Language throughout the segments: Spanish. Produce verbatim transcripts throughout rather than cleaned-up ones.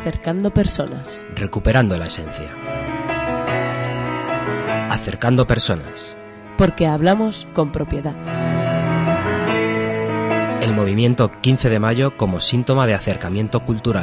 Acercando personas. Recuperando la esencia. Acercando personas. Porque hablamos con propiedad. El movimiento quince de mayo como síntoma de acercamiento cultural.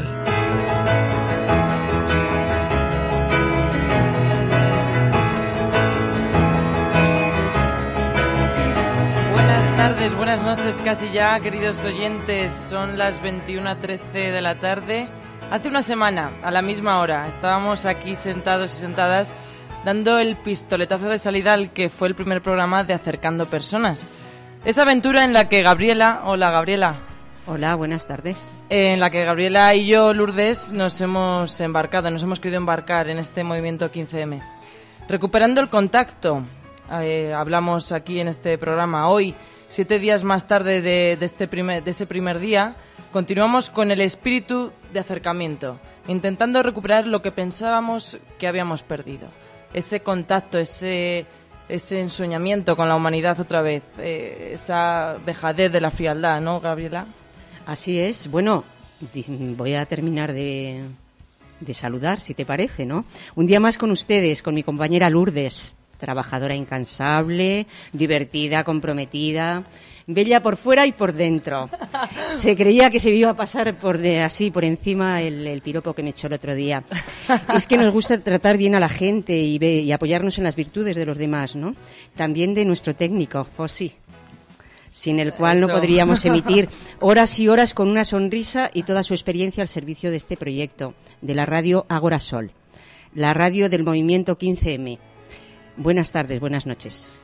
Buenas tardes, buenas noches casi ya, queridos oyentes. Son las veintiuna trece de la tarde. Hace una semana, a la misma hora, estábamos aquí sentados y sentadas dando el pistoletazo de salida al que fue el primer programa de Acercando Personas. Esa aventura en la que Gabriela... Hola, Gabriela. Hola, buenas tardes. En la que Gabriela y yo, Lourdes, nos hemos embarcado, nos hemos querido embarcar en este movimiento quince eme. Recuperando el contacto, eh, hablamos aquí en este programa hoy, siete días más tarde de, de, este primer, de ese primer día, continuamos con el espíritu de acercamiento, intentando recuperar lo que pensábamos que habíamos perdido. Ese contacto, ese, ese ensoñamiento con la humanidad otra vez, eh, esa dejadez de la frialdad, ¿no, Gabriela? Así es. Bueno, voy a terminar de, de saludar, si te parece, ¿no? Un día más con ustedes, con mi compañera Lourdes, trabajadora incansable, divertida, comprometida, bella por fuera y por dentro. Se creía que se me iba a pasar por de, así por encima el, el piropo que me echó el otro día. Es que nos gusta tratar bien a la gente y, ve, y apoyarnos en las virtudes de los demás, ¿no? También de nuestro técnico, Fossi, sin el cual Eso. no podríamos emitir horas y horas con una sonrisa y toda su experiencia al servicio de este proyecto, de la radio Agora Sol, la radio del movimiento quince eme. Buenas tardes, buenas noches.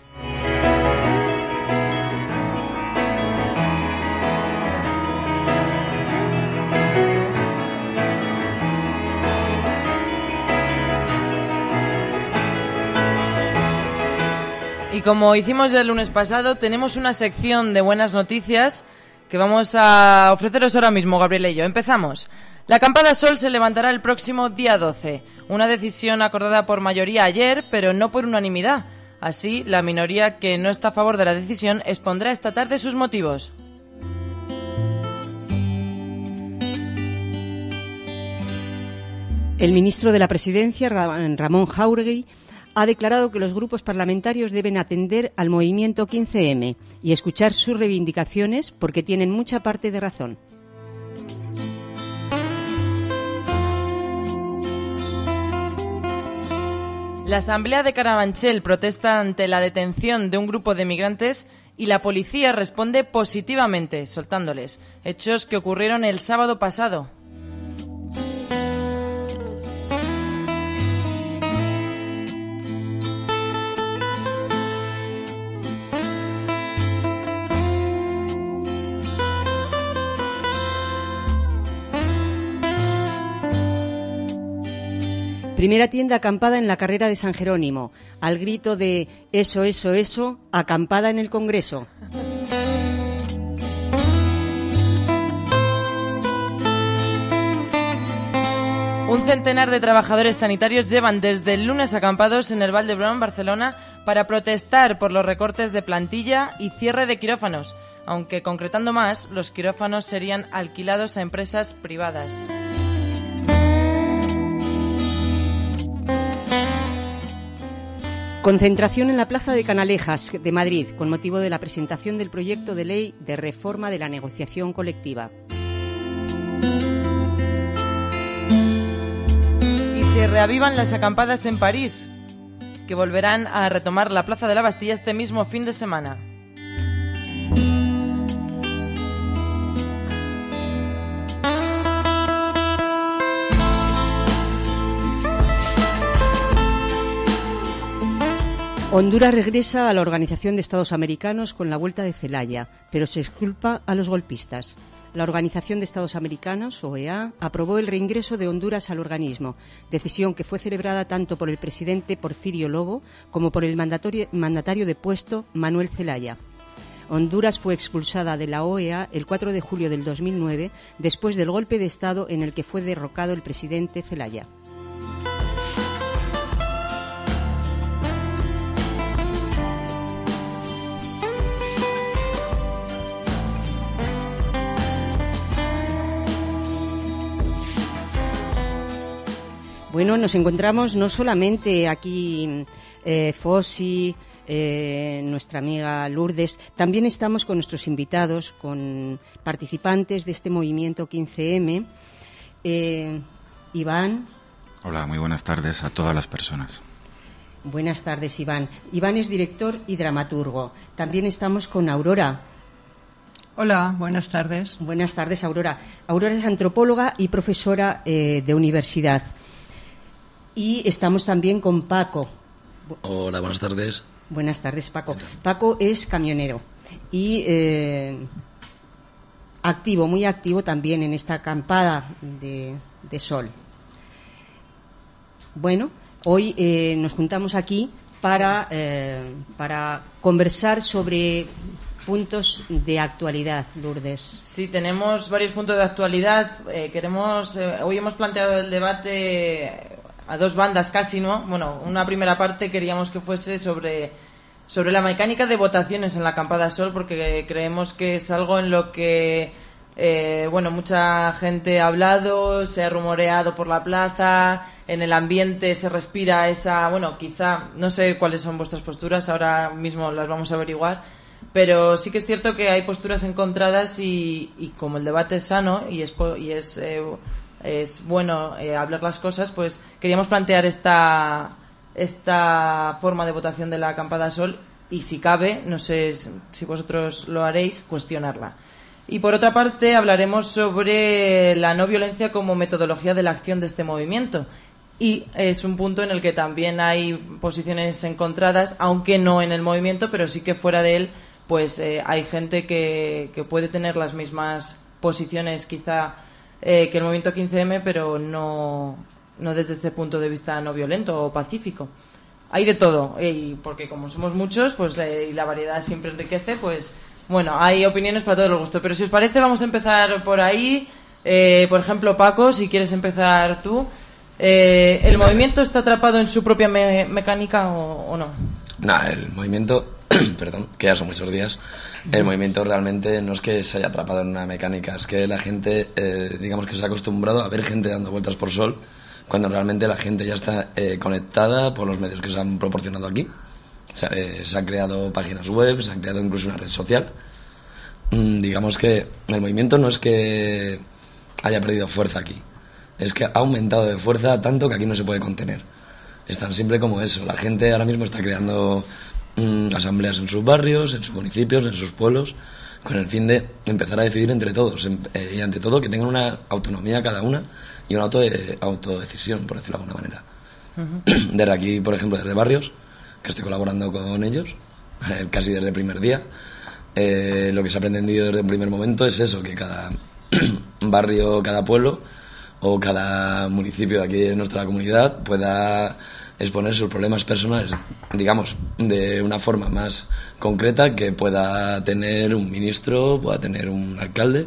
Y como hicimos ya el lunes pasado, tenemos una sección de buenas noticias que vamos a ofreceros ahora mismo, Gabriela y yo. Empezamos. La acampada Sol se levantará el próximo día doce. Una decisión acordada por mayoría ayer, pero no por unanimidad. Así, la minoría que no está a favor de la decisión expondrá esta tarde sus motivos. El ministro de la Presidencia, Ramón Jáuregui, ha declarado que los grupos parlamentarios deben atender al movimiento quince eme y escuchar sus reivindicaciones porque tienen mucha parte de razón. La Asamblea de Carabanchel protesta ante la detención de un grupo de migrantes y la policía responde positivamente, soltándoles. Hechos que ocurrieron el sábado pasado. Primera tienda acampada en la carrera de San Jerónimo, al grito de eso, eso, eso, acampada en el Congreso. Un centenar de trabajadores sanitarios llevan desde el lunes acampados en el Vall d'Hebron, Barcelona, para protestar por los recortes de plantilla y cierre de quirófanos, aunque concretando más, los quirófanos serían alquilados a empresas privadas. Concentración en la Plaza de Canalejas de Madrid con motivo de la presentación del proyecto de ley de reforma de la negociación colectiva. Y se reavivan las acampadas en París, que volverán a retomar la Plaza de la Bastilla este mismo fin de semana. Honduras regresa a la Organización de Estados Americanos con la vuelta de Zelaya, pero se exculpa a los golpistas. La Organización de Estados Americanos, O E A, aprobó el reingreso de Honduras al organismo, decisión que fue celebrada tanto por el presidente Porfirio Lobo como por el mandatario depuesto Manuel Zelaya. Honduras fue expulsada de la O E A el cuatro de julio del dos mil nueve, después del golpe de Estado en el que fue derrocado el presidente Zelaya. Bueno, nos encontramos no solamente aquí eh, Fossi, eh, nuestra amiga Lourdes, también estamos con nuestros invitados, con participantes de este movimiento quince eme. Eh, Iván. Hola, muy buenas tardes a todas las personas. Buenas tardes, Iván. Iván es director y dramaturgo. También estamos con Aurora. Hola, buenas tardes. Buenas tardes, Aurora. Aurora es antropóloga y profesora eh, de universidad. Y estamos también con Paco. Hola, buenas tardes. Buenas tardes, Paco. Paco es camionero y eh, activo, muy activo también en esta acampada de, de sol. Bueno, hoy eh, nos juntamos aquí para, eh, para conversar sobre puntos de actualidad, Lourdes. Sí, tenemos varios puntos de actualidad. Eh, queremos, eh, hoy hemos planteado el debate a dos bandas casi, ¿no? Bueno, una primera parte queríamos que fuese sobre, sobre la mecánica de votaciones en la acampada Sol, porque creemos que es algo en lo que, eh, bueno, mucha gente ha hablado, se ha rumoreado por la plaza, en el ambiente se respira esa, bueno, quizá, no sé cuáles son vuestras posturas, ahora mismo las vamos a averiguar, pero sí que es cierto que hay posturas encontradas y, y como el debate es sano y es, y es eh, es bueno eh, hablar las cosas, pues queríamos plantear esta esta forma de votación de la acampada Sol y, si cabe, no sé si vosotros lo haréis, cuestionarla. Y por otra parte hablaremos sobre la no violencia como metodología de la acción de este movimiento, y es un punto en el que también hay posiciones encontradas, aunque no en el movimiento, pero sí que fuera de él pues eh, hay gente que, que puede tener las mismas posiciones quizá Eh, que el movimiento quince eme, pero no, no desde este punto de vista no violento o pacífico. Hay de todo, eh, y porque como somos muchos, pues eh, y la variedad siempre enriquece, pues bueno, hay opiniones para todos los gustos. Pero si os parece, vamos a empezar por ahí. Eh, por ejemplo, Paco, si quieres empezar tú. Eh, ¿El movimiento está atrapado en su propia me- mecánica o, o no? Nada, el movimiento, perdón, que ya son muchos días, el movimiento realmente no es que se haya atrapado en una mecánica, es que la gente, eh, digamos que se ha acostumbrado a ver gente dando vueltas por Sol, cuando realmente la gente ya está eh, conectada por los medios que se han proporcionado aquí. O sea, eh, se han creado páginas web, se han creado incluso una red social. Mm, digamos que el movimiento no es que haya perdido fuerza aquí, es que ha aumentado de fuerza tanto que aquí no se puede contener. Es tan simple como eso. La gente ahora mismo está creando mmm, asambleas en sus barrios, en sus municipios, en sus pueblos, con el fin de empezar a decidir entre todos eh, y ante todo que tengan una autonomía cada una y una auto de, autodecisión, por decirlo de alguna manera. Uh-huh. Desde aquí, por ejemplo, desde Barrios, que estoy colaborando con ellos eh, casi desde el primer día, eh, lo que se ha pretendido desde el primer momento es eso, que cada barrio, cada pueblo o cada municipio de aquí de nuestra comunidad pueda exponer sus problemas personales, digamos, de una forma más concreta, que pueda tener un ministro, pueda tener un alcalde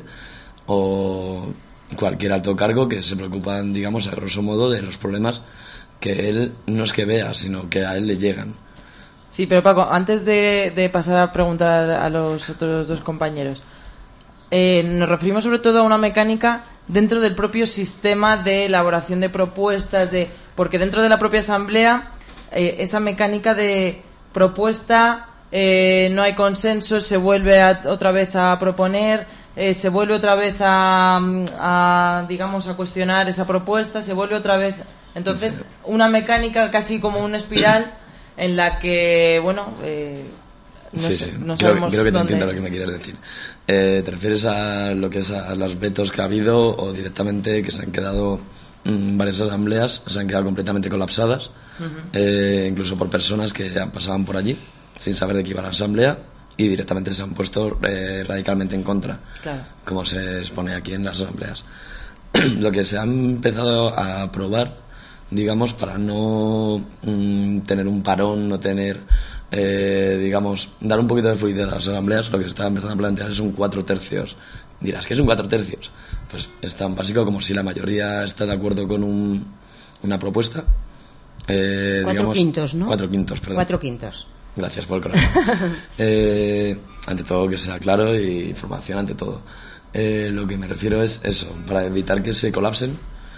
o cualquier alto cargo que se preocupan, digamos, a grosso modo de los problemas que él no es que vea, sino que a él le llegan. Sí, pero Paco, antes de, de pasar a preguntar a los otros dos compañeros, eh, nos referimos sobre todo a una mecánica dentro del propio sistema de elaboración de propuestas, de porque dentro de la propia asamblea eh, esa mecánica de propuesta, eh, no hay consenso, se vuelve a, otra vez a proponer, eh, se vuelve otra vez a, a digamos a cuestionar esa propuesta, se vuelve otra vez, entonces una mecánica casi como una espiral en la que bueno eh, no, sí, sé, sí. no creo, sabemos creo que te dónde... entiendo lo que me quieres decir. Eh, ¿Te refieres a lo que es a los vetos que ha habido o directamente que se han quedado mmm, varias asambleas, se han quedado completamente colapsadas, uh-huh. eh, incluso por personas que ya pasaban por allí sin saber de qué iba la asamblea y directamente se han puesto eh, radicalmente en contra, claro. como se expone aquí en las asambleas? Lo que se ha empezado a probar, digamos, para no mmm, tener un parón, no tener... Eh, digamos, dar un poquito de fluidez a las asambleas, lo que está empezando a plantear es un cuatro tercios. Dirás, ¿qué es un cuatro tercios? Pues es tan básico como si la mayoría está de acuerdo con un, una propuesta. Eh, cuatro digamos, quintos, ¿no? Cuatro quintos, perdón. Cuatro quintos. Gracias por el corazón. eh, ante todo que sea claro y información ante todo. Eh, lo que me refiero es eso, para evitar que se colapsen,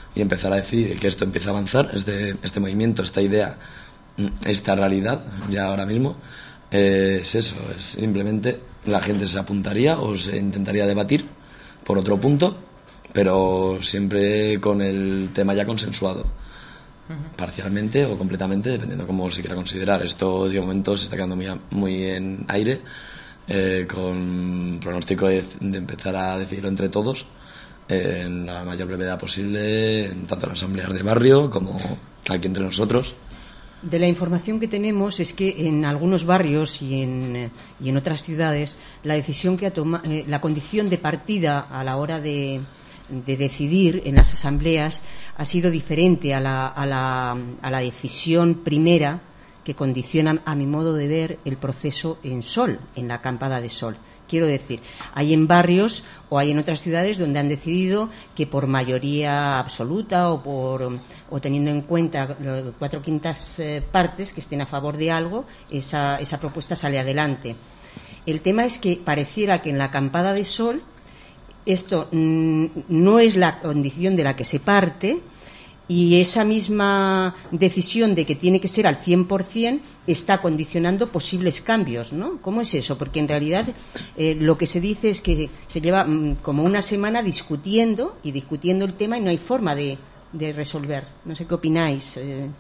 y empezar a decir que esto empieza a avanzar, este, este movimiento, esta idea, esta realidad, ya ahora mismo, eh, es eso, es simplemente la gente se apuntaría o se intentaría debatir por otro punto, pero siempre con el tema ya consensuado, uh-huh. parcialmente o completamente, dependiendo cómo se quiera considerar. Esto de momento se está quedando muy, muy en aire, eh, con pronóstico de, de empezar a decidirlo entre todos eh, en la mayor brevedad posible, en tanto en asambleas de barrio como aquí entre nosotros. De la información que tenemos es que en algunos barrios y en, y en otras ciudades la decisión que ha toma, eh, la condición de partida a la hora de, de decidir en las asambleas ha sido diferente a la, a la, a la decisión primera que condiciona, a mi modo de ver, el proceso en Sol, en la acampada de Sol. Quiero decir, hay en barrios o hay en otras ciudades donde han decidido que por mayoría absoluta o por o teniendo en cuenta cuatro quintas eh, partes que estén a favor de algo, esa, esa propuesta sale adelante. El tema es que pareciera que en la acampada de Sol esto mm, no es la condición de la que se parte, y esa misma decisión de que tiene que ser al cien por cien está condicionando posibles cambios, ¿no? ¿Cómo es eso? Porque en realidad eh, lo que se dice es que se lleva mm, como una semana discutiendo y discutiendo el tema y no hay forma de, de resolver. No sé qué opináis. Eh.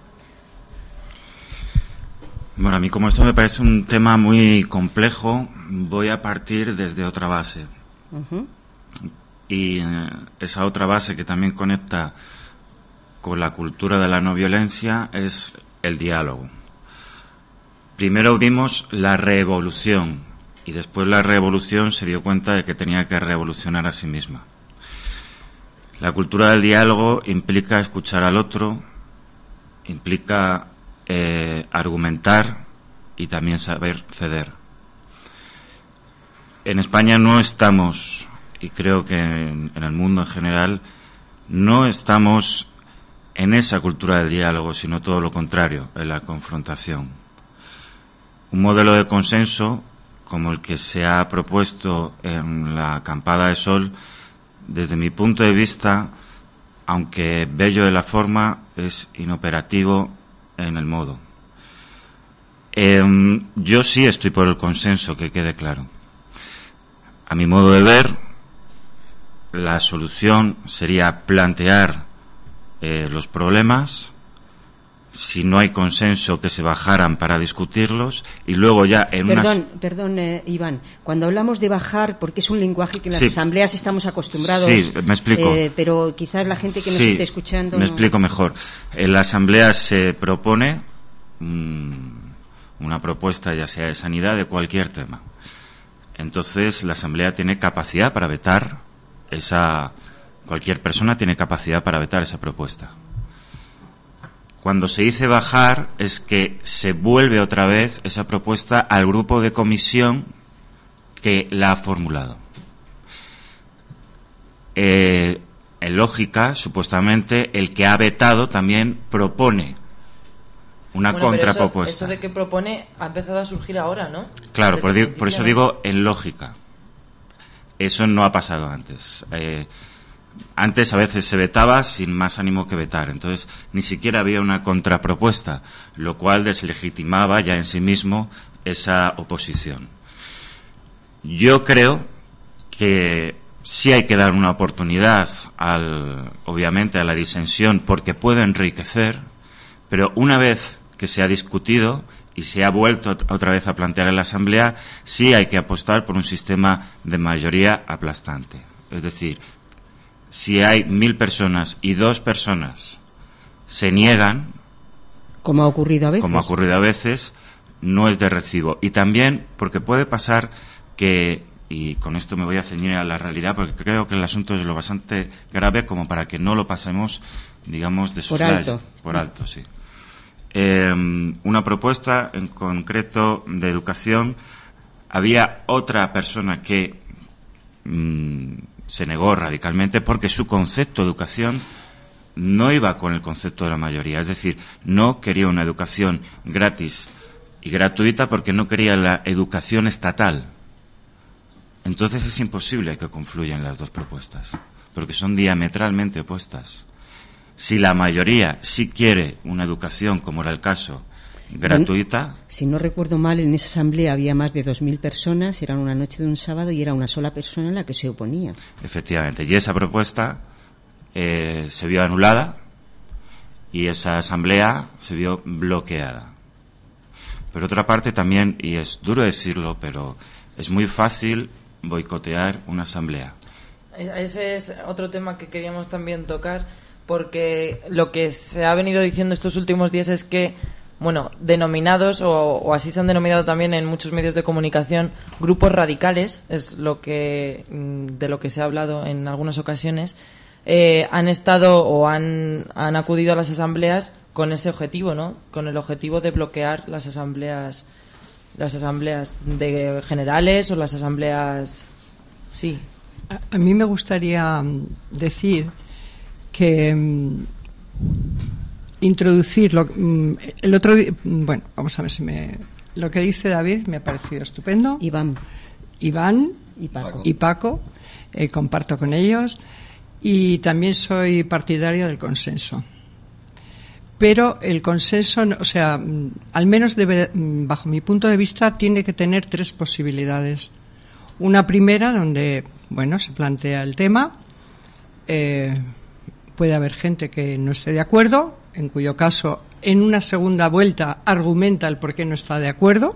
Bueno, a mí como esto me parece un tema muy complejo, voy a partir desde otra base. Uh-huh. Y eh, esa otra base que también conecta con la cultura de la no violencia es el diálogo. Primero vimos la revolución y después la revolución se dio cuenta de que tenía que revolucionar a sí misma. La cultura del diálogo implica escuchar al otro, implica eh, argumentar y también saber ceder. En España no estamos, y creo que en, en el mundo en general, no estamos en esa cultura del diálogo, sino todo lo contrario, en la confrontación. Un modelo de consenso, como el que se ha propuesto en la acampada de Sol, desde mi punto de vista, aunque bello de la forma, es inoperativo en el modo. Eh, yo sí estoy por el consenso, que quede claro. A mi modo de ver, la solución sería plantear Eh, los problemas, si no hay consenso que se bajaran para discutirlos y luego ya en Perdón, unas... perdón eh, Iván, cuando hablamos de bajar, porque es un lenguaje que en las sí. asambleas estamos acostumbrados, sí, me explico. Eh, pero quizás la gente que nos sí, esté escuchando... me no... explico mejor. En la asamblea se propone mmm, una propuesta ya sea de sanidad, de cualquier tema. Entonces la asamblea tiene capacidad para vetar esa... Cualquier persona tiene capacidad para vetar esa propuesta. Cuando se dice bajar es que se vuelve otra vez esa propuesta al grupo de comisión que la ha formulado. Eh, en lógica, supuestamente, el que ha vetado también propone una bueno, contrapropuesta. Eso, eso de que propone ha empezado a surgir ahora, ¿no? Claro, por, por eso digo en lógica. Eso no ha pasado antes. Eh, Antes a veces se vetaba sin más ánimo que vetar, entonces ni siquiera había una contrapropuesta, lo cual deslegitimaba ya en sí mismo esa oposición. Yo creo que sí hay que dar una oportunidad, al, obviamente, a la disensión, porque puede enriquecer, pero una vez que se ha discutido y se ha vuelto otra vez a plantear en la Asamblea, sí hay que apostar por un sistema de mayoría aplastante. Es decir, si hay mil personas y dos personas se niegan, como ha ocurrido a veces, como ha ocurrido a veces, no es de recibo. Y también porque puede pasar que, y con esto me voy a ceñir a la realidad, porque creo que el asunto es lo bastante grave como para que no lo pasemos, digamos, de soslayo. Por alto. Por alto, sí. Eh, una propuesta en concreto de educación. Había otra persona que mmm, se negó radicalmente porque su concepto de educación no iba con el concepto de la mayoría. Es decir, no quería una educación gratis y gratuita porque no quería la educación estatal. Entonces es imposible que confluyan las dos propuestas, porque son diametralmente opuestas. Si la mayoría sí quiere una educación, como era el caso, gratuita. Bueno, si no recuerdo mal, en esa asamblea había más de dos mil personas, era una noche de un sábado y era una sola persona la que se oponía. Efectivamente, y esa propuesta eh, se vio anulada y esa asamblea se vio bloqueada. Por otra parte también, y es duro decirlo, pero es muy fácil boicotear una asamblea. Ese es otro tema que queríamos también tocar, porque lo que se ha venido diciendo estos últimos días es que, bueno, denominados, o, o así se han denominado también en muchos medios de comunicación, grupos radicales, es lo que de lo que se ha hablado en algunas ocasiones, eh, han estado o han, han acudido a las asambleas con ese objetivo, ¿no? Con el objetivo de bloquear las asambleas, las asambleas de generales o las asambleas, sí. A, a mí me gustaría decir que um, introducir lo, um, el otro día, bueno, vamos a ver si me lo que dice David me ha parecido estupendo. Iván, Iván y Paco, y Paco eh, comparto con ellos y también soy partidaria del consenso. Pero el consenso, o sea, al menos debe, bajo mi punto de vista, tiene que tener tres posibilidades. Una primera, donde, bueno, se plantea el tema, eh, puede haber gente que no esté de acuerdo, en cuyo caso, en una segunda vuelta, argumenta el por qué no está de acuerdo.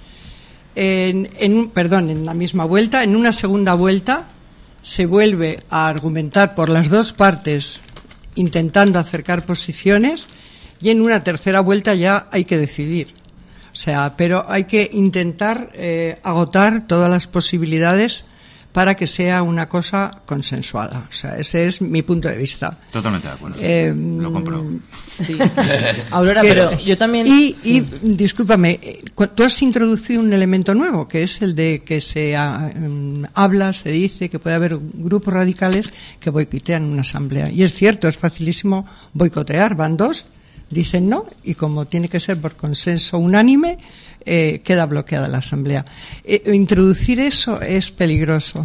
En, en, perdón, en la misma vuelta, en una segunda vuelta, se vuelve a argumentar por las dos partes, intentando acercar posiciones, y en una tercera vuelta ya hay que decidir. O sea, pero hay que intentar eh, agotar todas las posibilidades para que sea una cosa consensuada. O sea, ese es mi punto de vista. Totalmente de acuerdo. Eh, Lo compro. Sí. Aurora, que, pero yo también... Y, sí. y discúlpame, tú has introducido un elemento nuevo, que es el de que se ha, um, habla, se dice que puede haber grupos radicales que boicotean una asamblea. Y es cierto, es facilísimo boicotear. Van dos, dicen no, y como tiene que ser por consenso unánime, eh, queda bloqueada la asamblea. Eh, introducir eso es peligroso,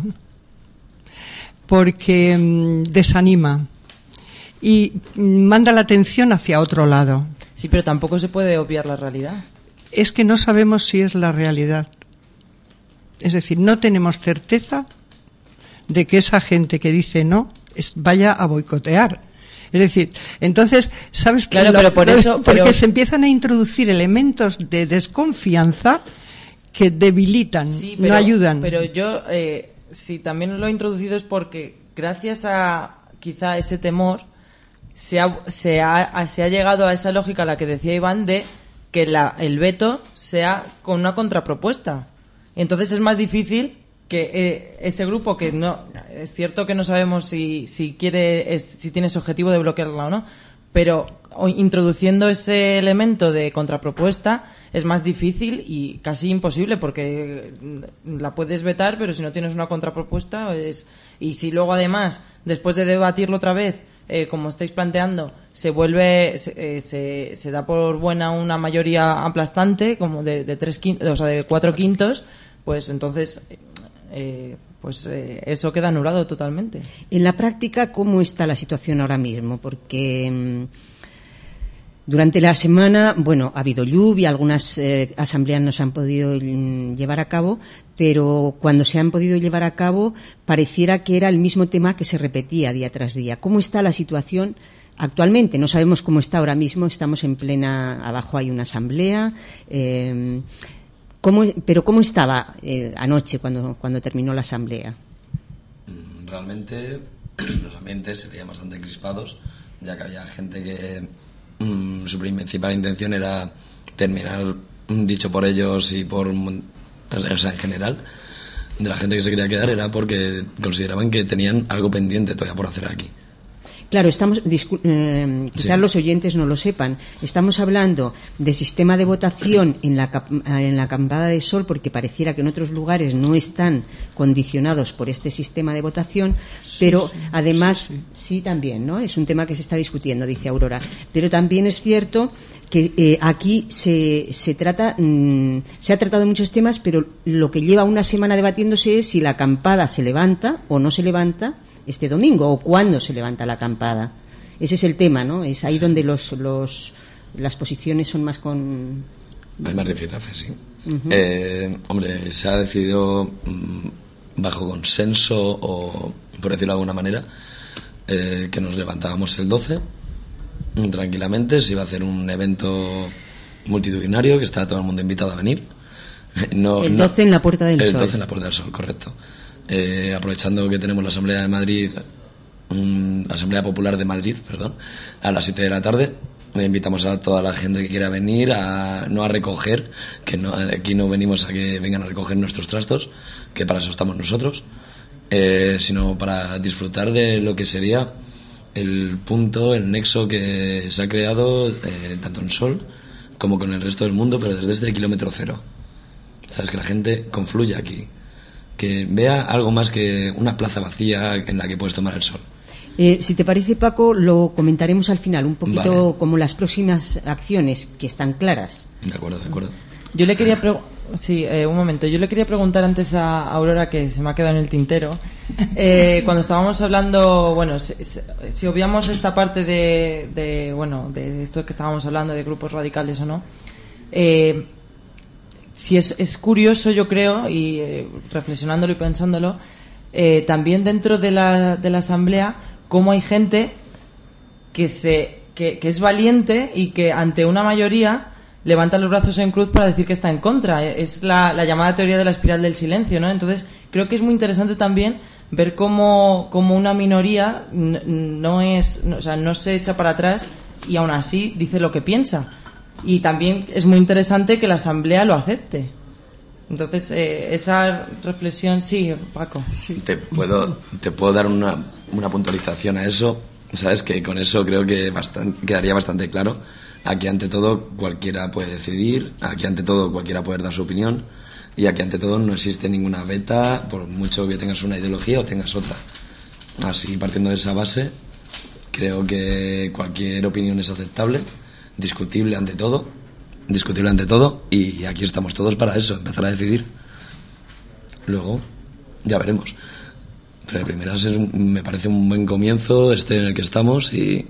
porque mm, desanima y mm, manda la atención hacia otro lado. Sí, pero tampoco se puede obviar la realidad. Es que no sabemos si es la realidad. Es decir, no tenemos certeza de que esa gente que dice no es, vaya a boicotear. Es decir, entonces, ¿sabes? Claro, lo, pero por lo, eso... Porque pero... se empiezan a introducir elementos de desconfianza que debilitan, sí, pero, no ayudan. Pero yo, eh, si también lo he introducido es porque gracias a quizá ese temor se ha, se ha, se ha llegado a esa lógica a la que decía Iván de que la, el veto sea con una contrapropuesta. Entonces es más difícil que eh, ese grupo, que no es cierto que no sabemos si, si quiere es, si tiene ese objetivo de bloquearla o no, pero o, introduciendo ese elemento de contrapropuesta es más difícil y casi imposible, porque la puedes vetar, pero si no tienes una contrapropuesta es, y si luego además después de debatirlo otra vez, eh, como estáis planteando, se vuelve se, eh, se, se da por buena una mayoría aplastante como de, de tres quintos, o sea de cuatro quintos, pues entonces Eh, pues eh, eso queda anulado totalmente. En la práctica, ¿cómo está la situación ahora mismo? Porque mmm, durante la semana, bueno, ha habido lluvia, algunas eh, asambleas no se han podido mm, llevar a cabo, pero cuando se han podido llevar a cabo pareciera que era el mismo tema que se repetía día tras día. ¿Cómo está la situación actualmente? No sabemos cómo está ahora mismo, estamos en plena, abajo hay una asamblea. Eh, ¿Cómo, pero ¿cómo estaba eh, anoche cuando, cuando terminó la asamblea? Realmente los ambientes se veían bastante crispados, ya que había gente que mmm, su principal intención era terminar, dicho por ellos y por, o sea, en general, de la gente que se quería quedar, era porque consideraban que tenían algo pendiente todavía por hacer aquí. Claro, estamos, eh, quizás sí. Los oyentes no lo sepan, estamos hablando de sistema de votación en la, en la Acampada de Sol, porque pareciera que en otros lugares no están condicionados por este sistema de votación, pero sí, sí, además, sí, sí. sí también, ¿no? Es un tema que se está discutiendo, dice Aurora, pero también es cierto que eh, aquí se, se trata, mmm, se ha tratado muchos temas, pero lo que lleva una semana debatiéndose es si la acampada se levanta o no se levanta este domingo, o cuándo se levanta la acampada. Ese es el tema, ¿no? Es ahí sí. donde los, los las posiciones son más con... Hay más rifirrafe, sí. Uh-huh. Eh, hombre, se ha decidido mmm, bajo consenso o, por decirlo de alguna manera, eh, que nos levantábamos el doce tranquilamente. Se iba a hacer un evento multitudinario que está todo el mundo invitado a venir. No, el doce no, en la Puerta del el Sol. El doce en la Puerta del Sol, correcto. Eh, aprovechando que tenemos la Asamblea de Madrid, um, Asamblea Popular de Madrid, perdón, a las siete de la tarde. Le invitamos a toda la gente que quiera venir, a no a recoger, que no, aquí no venimos a que vengan a recoger nuestros trastos, que para eso estamos nosotros, eh, sino para disfrutar de lo que sería el punto, el nexo que se ha creado eh, tanto en Sol como con el resto del mundo, pero desde este kilómetro cero. Sabes, que la gente confluya aquí, que vea algo más que una plaza vacía en la que puedes tomar el sol. Eh, si te parece, Paco, lo comentaremos al final, un poquito vale. como las próximas acciones, que están claras. De acuerdo, de acuerdo. Yo le quería pre- sí, eh, un momento. Yo le quería preguntar antes a Aurora, que se me ha quedado en el tintero, eh, cuando estábamos hablando, bueno, si, si obviamos esta parte de, de, bueno, de esto que estábamos hablando de grupos radicales o no, eh, si es, es curioso, yo creo, y eh, reflexionándolo y pensándolo, eh, también dentro de la, de la asamblea, cómo hay gente que se que, que es valiente y que ante una mayoría levanta los brazos en cruz para decir que está en contra. Es la, la llamada teoría de la espiral del silencio, ¿no? Entonces creo que es muy interesante también ver cómo, cómo una minoría n- no es, no, o sea, no se echa para atrás y aún así dice lo que piensa. Y también es muy interesante que la asamblea lo acepte. Entonces, eh, esa reflexión, sí, Paco. Sí. Te puedo, te puedo dar una, una puntualización a eso. Sabes que con eso creo que bastante, quedaría bastante claro. Aquí ante todo cualquiera puede decidir, aquí ante todo cualquiera puede dar su opinión, y aquí ante todo no existe ninguna veta, por mucho que tengas una ideología o tengas otra. Así, partiendo de esa base, creo que cualquier opinión es aceptable, discutible ante todo, discutible ante todo, y aquí estamos todos para eso, empezar a decidir. Luego, ya veremos. Pero de primeras es, me parece un buen comienzo este en el que estamos, y,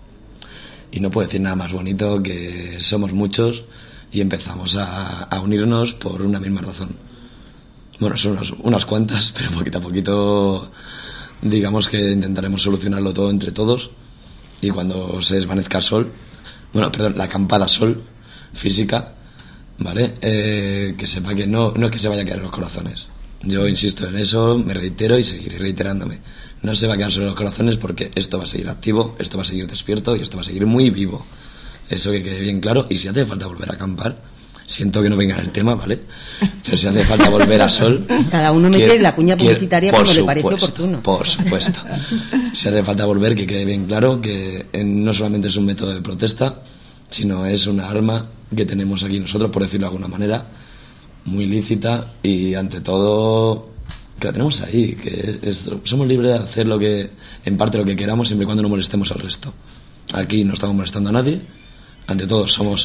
y no puedo decir nada más bonito que somos muchos y empezamos a, a unirnos por una misma razón. Bueno, son unas, unas cuantas, pero poquito a poquito digamos que intentaremos solucionarlo todo entre todos, y cuando se desvanezca el sol, bueno, perdón, la acampada sol física, ¿vale? Eh, que sepa que no, no es que se vaya a quedar en los corazones. Yo insisto en eso, me reitero y seguiré reiterándome. No se va a quedar solo en los corazones, porque esto va a seguir activo, esto va a seguir despierto y esto va a seguir muy vivo. Eso que quede bien claro. Y si hace falta volver a acampar, siento que no venga en el tema, ¿vale? Pero si hace falta volver a sol... Cada uno mete quiere, la cuña publicitaria quiere, como supuesto, le parece oportuno. Por supuesto. Si hace falta volver, que quede bien claro que no solamente es un método de protesta, sino es una arma que tenemos aquí nosotros, por decirlo de alguna manera, muy lícita, y ante todo que la tenemos ahí, que es, somos libres de hacer lo que, en parte lo que queramos, siempre y cuando no molestemos al resto. Aquí no estamos molestando a nadie, ante todo somos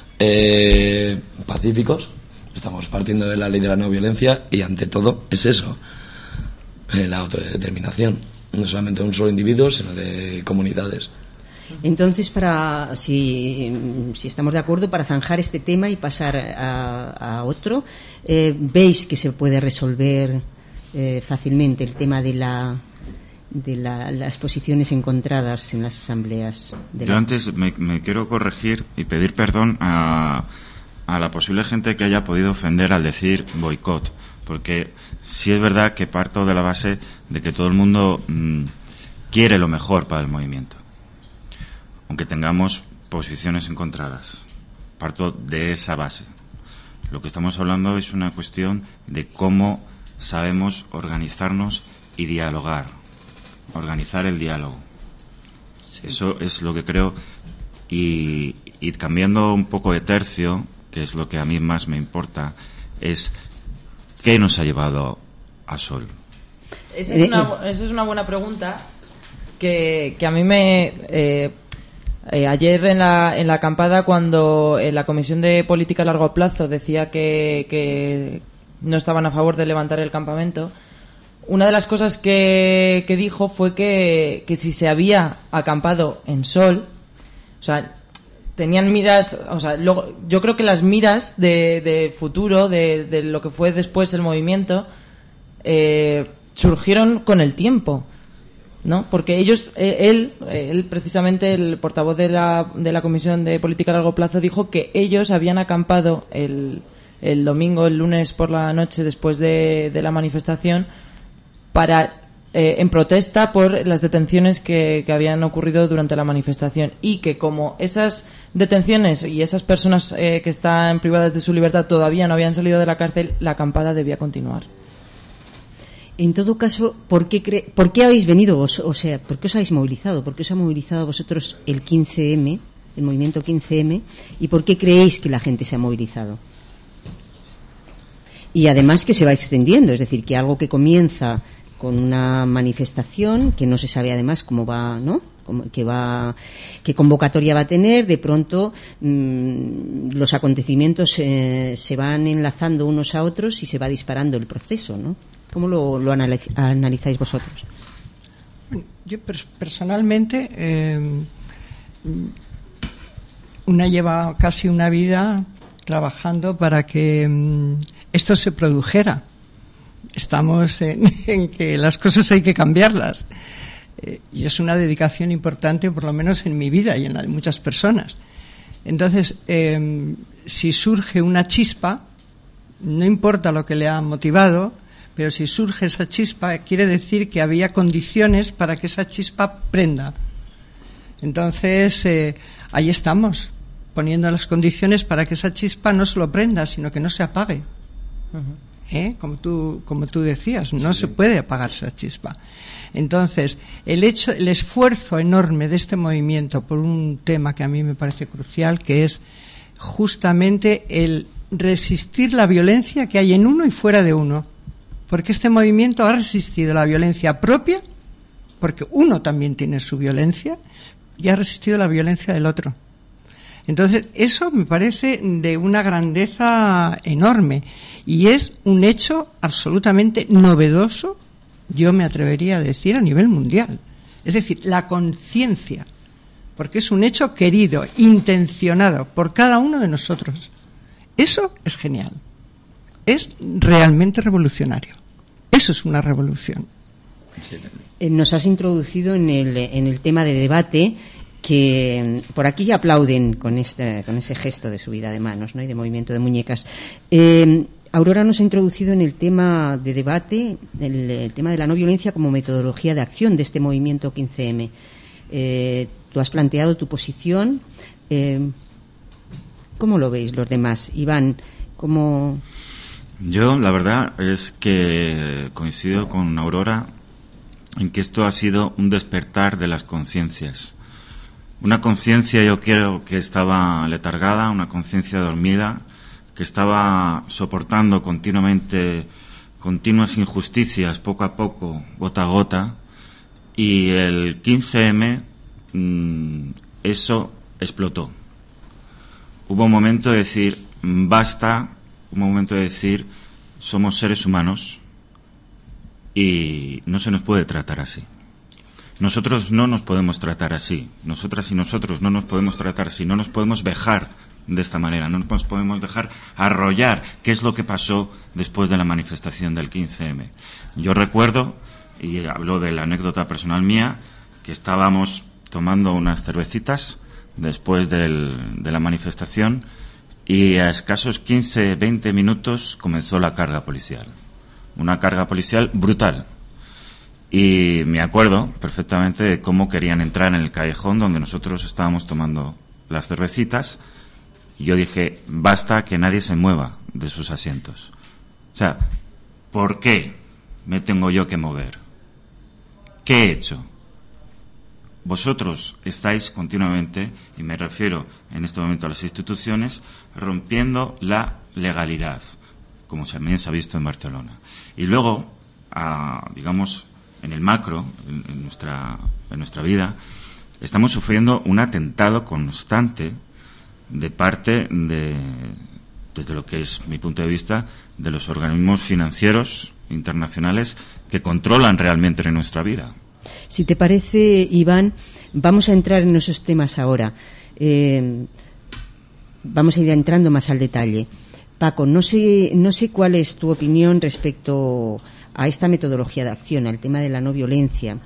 eh, pacíficos, estamos partiendo de la ley de la no violencia, y ante todo es eso, eh, la autodeterminación, no solamente de un solo individuo, sino de comunidades. Entonces, para si, si estamos de acuerdo, para zanjar este tema y pasar a, a otro, eh, ¿veis que se puede resolver eh, fácilmente el tema de la de la, las posiciones encontradas en las asambleas? De Yo la... antes me, me quiero corregir y pedir perdón a, a la posible gente que haya podido ofender al decir boicot, porque sí es verdad que parto de la base de que todo el mundo mmm, quiere lo mejor para el movimiento, aunque tengamos posiciones encontradas. Parto de esa base. Lo que estamos hablando es una cuestión de cómo sabemos organizarnos y dialogar, organizar el diálogo. Sí. Eso es lo que creo. Y, y cambiando un poco de tercio, que es lo que a mí más me importa, es qué nos ha llevado a Sol. Esa es una, esa es una buena pregunta que, que a mí me... Eh, Eh, ayer en la, en la acampada, cuando en la Comisión de Política a Largo Plazo decía que, que no estaban a favor de levantar el campamento, una de las cosas que, que dijo fue que, que si se había acampado en Sol, o sea, tenían miras, o sea, luego, yo creo que las miras de, de futuro, de, de lo que fue después el movimiento, eh, surgieron con el tiempo, ¿no? Porque ellos, él, él precisamente, el portavoz de la, de la Comisión de Política a Largo Plazo, dijo que ellos habían acampado el, el domingo, el lunes por la noche después de, de la manifestación para eh, en protesta por las detenciones que, que habían ocurrido durante la manifestación, y que como esas detenciones y esas personas eh, que están privadas de su libertad todavía no habían salido de la cárcel, la acampada debía continuar. En todo caso, ¿por qué, cre- ¿por qué habéis venido vos? O sea, ¿por qué os habéis movilizado? ¿Por qué os ha movilizado a vosotros el quince eme, el movimiento quince eme? ¿Y por qué creéis que la gente se ha movilizado? Y además que se va extendiendo, es decir, que algo que comienza con una manifestación que no se sabe además cómo va, ¿no? Que va, qué convocatoria va a tener, de pronto mmm, los acontecimientos eh, se van enlazando unos a otros y se va disparando el proceso, ¿no? ¿Cómo lo, lo analiz- analizáis vosotros? Bueno, yo pers- personalmente eh, una lleva casi una vida trabajando para que mm, esto se produjera. Estamos en, en que las cosas hay que cambiarlas. Eh, y es una dedicación importante, por lo menos en mi vida y en la de muchas personas. Entonces, eh, si surge una chispa, no importa lo que le ha motivado, pero si surge esa chispa, quiere decir que había condiciones para que esa chispa prenda. Entonces, eh, ahí estamos, poniendo las condiciones para que esa chispa no solo prenda, sino que no se apague. Uh-huh. ¿Eh? Como tú, como tú decías, no sí. se puede apagar esa chispa. Entonces, el hecho, el esfuerzo enorme de este movimiento por un tema que a mí me parece crucial, que es justamente el resistir la violencia que hay en uno y fuera de uno. Porque este movimiento ha resistido la violencia propia, porque uno también tiene su violencia, y ha resistido la violencia del otro. Entonces, eso me parece de una grandeza enorme, y es un hecho absolutamente novedoso, yo me atrevería a decir, a nivel mundial. Es decir, la conciencia, porque es un hecho querido, intencionado por cada uno de nosotros. Eso es genial. Es realmente revolucionario. Eso es una revolución. Eh, nos has introducido en el, en el tema de debate, que por aquí aplauden con este, con ese gesto de subida de manos, ¿no? Y de movimiento de muñecas. Eh, Aurora nos ha introducido en el tema de debate, el, el tema de la no violencia como metodología de acción de este movimiento quince eme. Eh, tú has planteado tu posición. Eh, ¿Cómo lo veis los demás? Iván, ¿cómo...? Yo, la verdad, es que coincido con Aurora en que esto ha sido un despertar de las conciencias. Una conciencia, yo creo, que estaba letargada, una conciencia dormida, que estaba soportando continuamente continuas injusticias, poco a poco, gota a gota, y el quince eme, mmm, eso explotó. Hubo un momento de decir, basta, un momento de decir, somos seres humanos y no se nos puede tratar así. Nosotros no nos podemos tratar así, nosotras y nosotros no nos podemos tratar así, no nos podemos vejar de esta manera, no nos podemos dejar arrollar, que es lo que pasó después de la manifestación del quince eme. Yo recuerdo, y hablo de la anécdota personal mía, que estábamos tomando unas cervecitas después del, de la manifestación y a escasos quince, veinte minutos comenzó la carga policial. Una carga policial brutal. Y me acuerdo perfectamente de cómo querían entrar en el callejón donde nosotros estábamos tomando las cervecitas. Y yo dije, basta, que nadie se mueva de sus asientos. O sea, ¿por qué me tengo yo que mover? ¿Qué he hecho? Vosotros estáis continuamente, y me refiero en este momento a las instituciones, rompiendo la legalidad, como también se ha visto en Barcelona. Y luego, a, digamos, en el macro, en, en, nuestra, en nuestra vida, estamos sufriendo un atentado constante de parte de, desde lo que es mi punto de vista, de los organismos financieros internacionales que controlan realmente nuestra vida. Si te parece, Iván, vamos a entrar en esos temas ahora. Eh, vamos a ir entrando más al detalle. Paco, no sé, no sé cuál es tu opinión respecto a esta metodología de acción, al tema de la no violencia.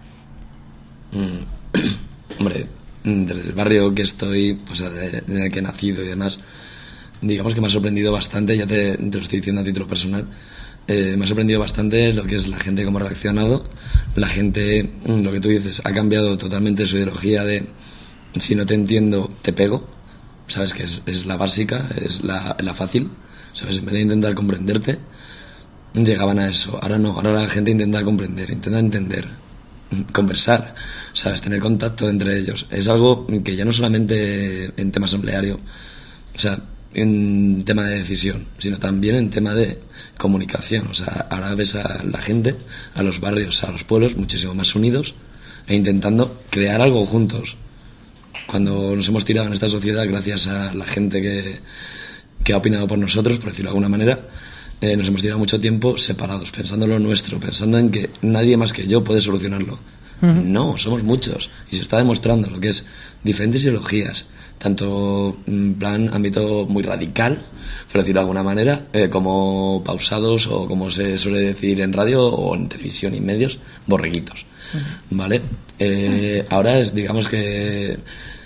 Mm, hombre, del barrio que estoy, pues en el que he nacido y demás, digamos que me ha sorprendido bastante, ya te, te lo estoy diciendo a título personal, eh, me ha sorprendido bastante lo que es la gente, cómo ha reaccionado. La gente, lo que tú dices, ha cambiado totalmente su ideología de si no te entiendo, te pego, sabes que es, es la básica, es la, la fácil, sabes, en vez de intentar comprenderte, llegaban a eso. Ahora no, ahora la gente intenta comprender, intenta entender, conversar, sabes, tener contacto entre ellos. Es algo que ya no solamente en tema asambleario, o sea, en tema de decisión, sino también en tema de comunicación. O sea, ahora ves a la gente, a los barrios, a los pueblos muchísimo más unidos e intentando crear algo juntos. Cuando nos hemos tirado en esta sociedad gracias a la gente que, que ha opinado por nosotros, por decirlo de alguna manera, eh, nos hemos tirado mucho tiempo separados, pensando en lo nuestro, pensando en que nadie más que yo puede solucionarlo. Uh-huh. No, somos muchos y se está demostrando lo que es diferentes ideologías, tanto en plan ámbito muy radical, por decirlo de alguna manera, eh, como pausados o como se suele decir en radio o en televisión y medios, borreguitos, ¿vale? Eh, ahora es, digamos que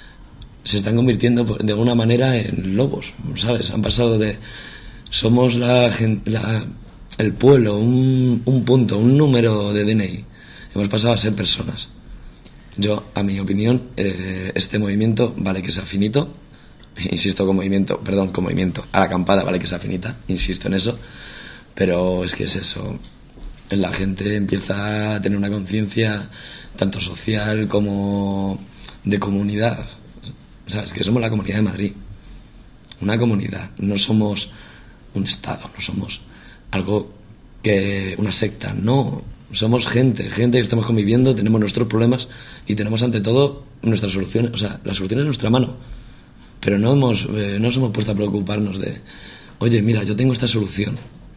se están convirtiendo de alguna manera en lobos, ¿sabes? Han pasado de somos la, la el pueblo, un, un punto, un número de D N I, hemos pasado a ser personas. Yo, a mi opinión, eh, este movimiento vale que sea finito, insisto con movimiento, perdón, con movimiento, a la acampada vale que sea finita, insisto en eso, pero es que es eso, la gente empieza a tener una conciencia tanto social como de comunidad, ¿sabes? Que somos la Comunidad de Madrid, una comunidad, no somos un estado, no somos algo que, una secta, no. Somos gente, gente que estamos conviviendo, tenemos nuestros problemas y tenemos ante todo nuestras soluciones, o sea, las soluciones en nuestra mano. Pero no hemos, eh, no nos hemos puesto a preocuparnos de, oye, mira, yo tengo esta solución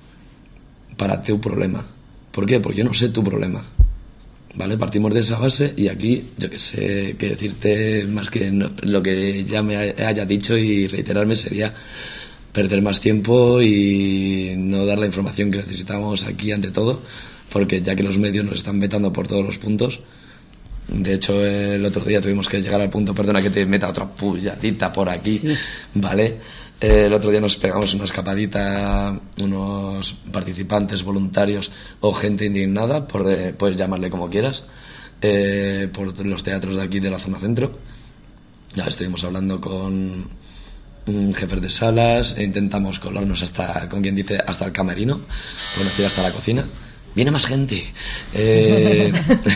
para tu problema. ¿Por qué? Porque yo no sé tu problema. ¿Vale? Partimos de esa base y aquí, yo que sé, que decirte más que no, lo que ya me haya dicho y reiterarme sería perder más tiempo y no dar la información que necesitamos aquí ante todo, porque ya que los medios nos están vetando por todos los puntos. De hecho, el otro día tuvimos que llegar al punto, perdona que te meta otra pulladita por aquí, sí. ¿Vale? Eh, el otro día nos pegamos una escapadita, unos participantes voluntarios o gente indignada, por de, puedes llamarle como quieras, eh, por los teatros de aquí de la zona centro. Ya estuvimos hablando con um, jefes de salas e intentamos colarnos hasta, con quien dice, hasta el camerino, por decir hasta la cocina. Viene más gente. Eh...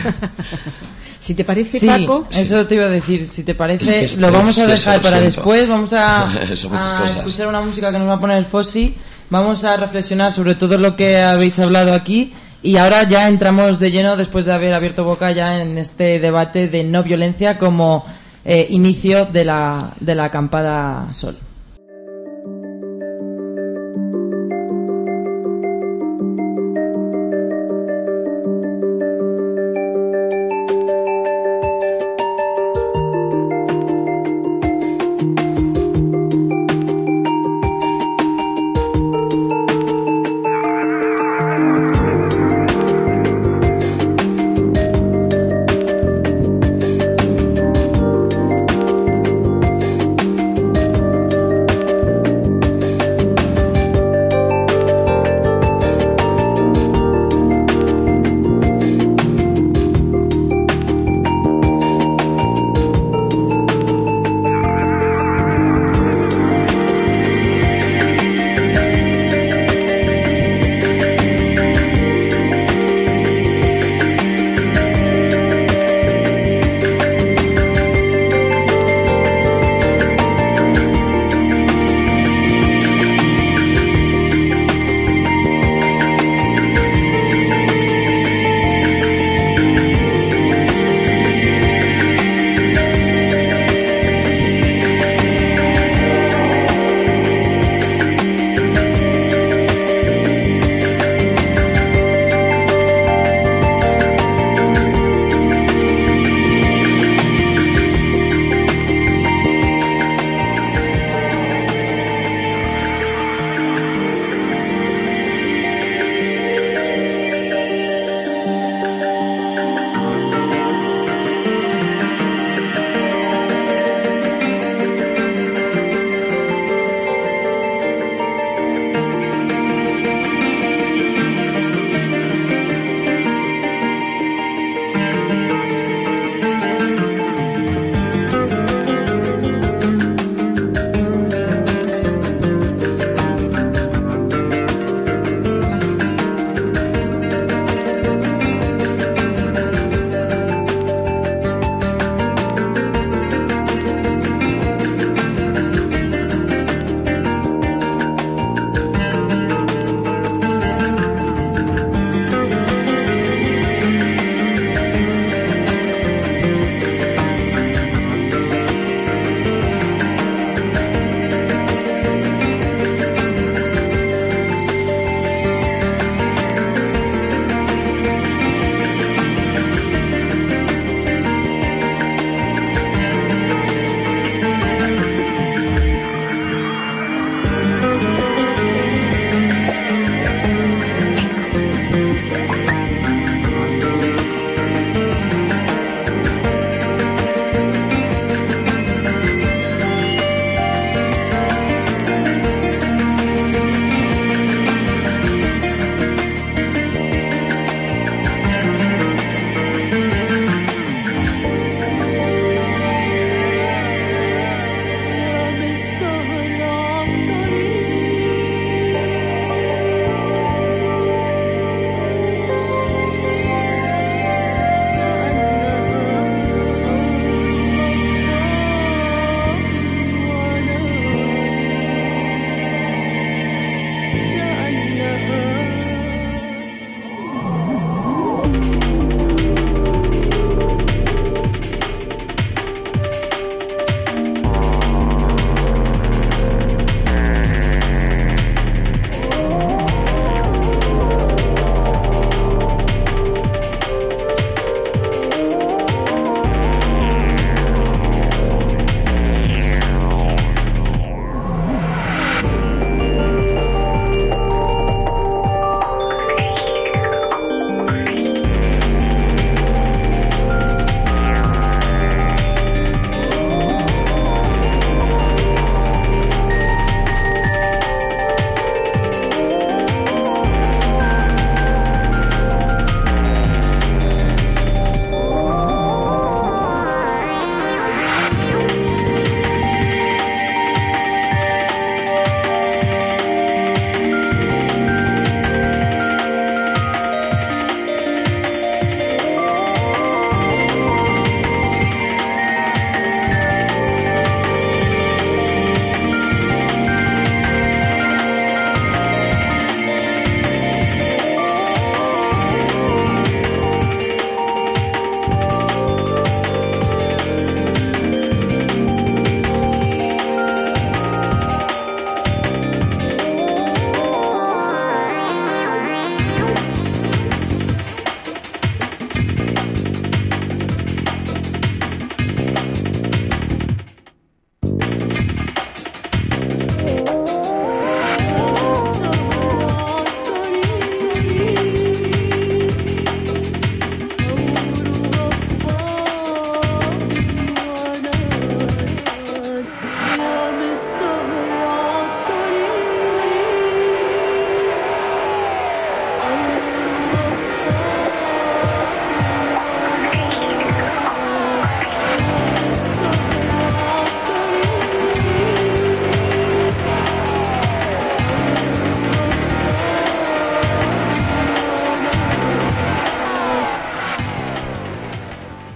Si te parece, sí, Paco... eso te iba a decir. Si te parece, es que lo vamos a dejar eso, para siento. después. Vamos a, eso, a escuchar una música que nos va a poner el Fossi. Vamos a reflexionar sobre todo lo que habéis hablado aquí. Y ahora ya entramos de lleno, después de haber abierto boca ya en este debate de no violencia como eh, inicio de la, de la acampada Sol.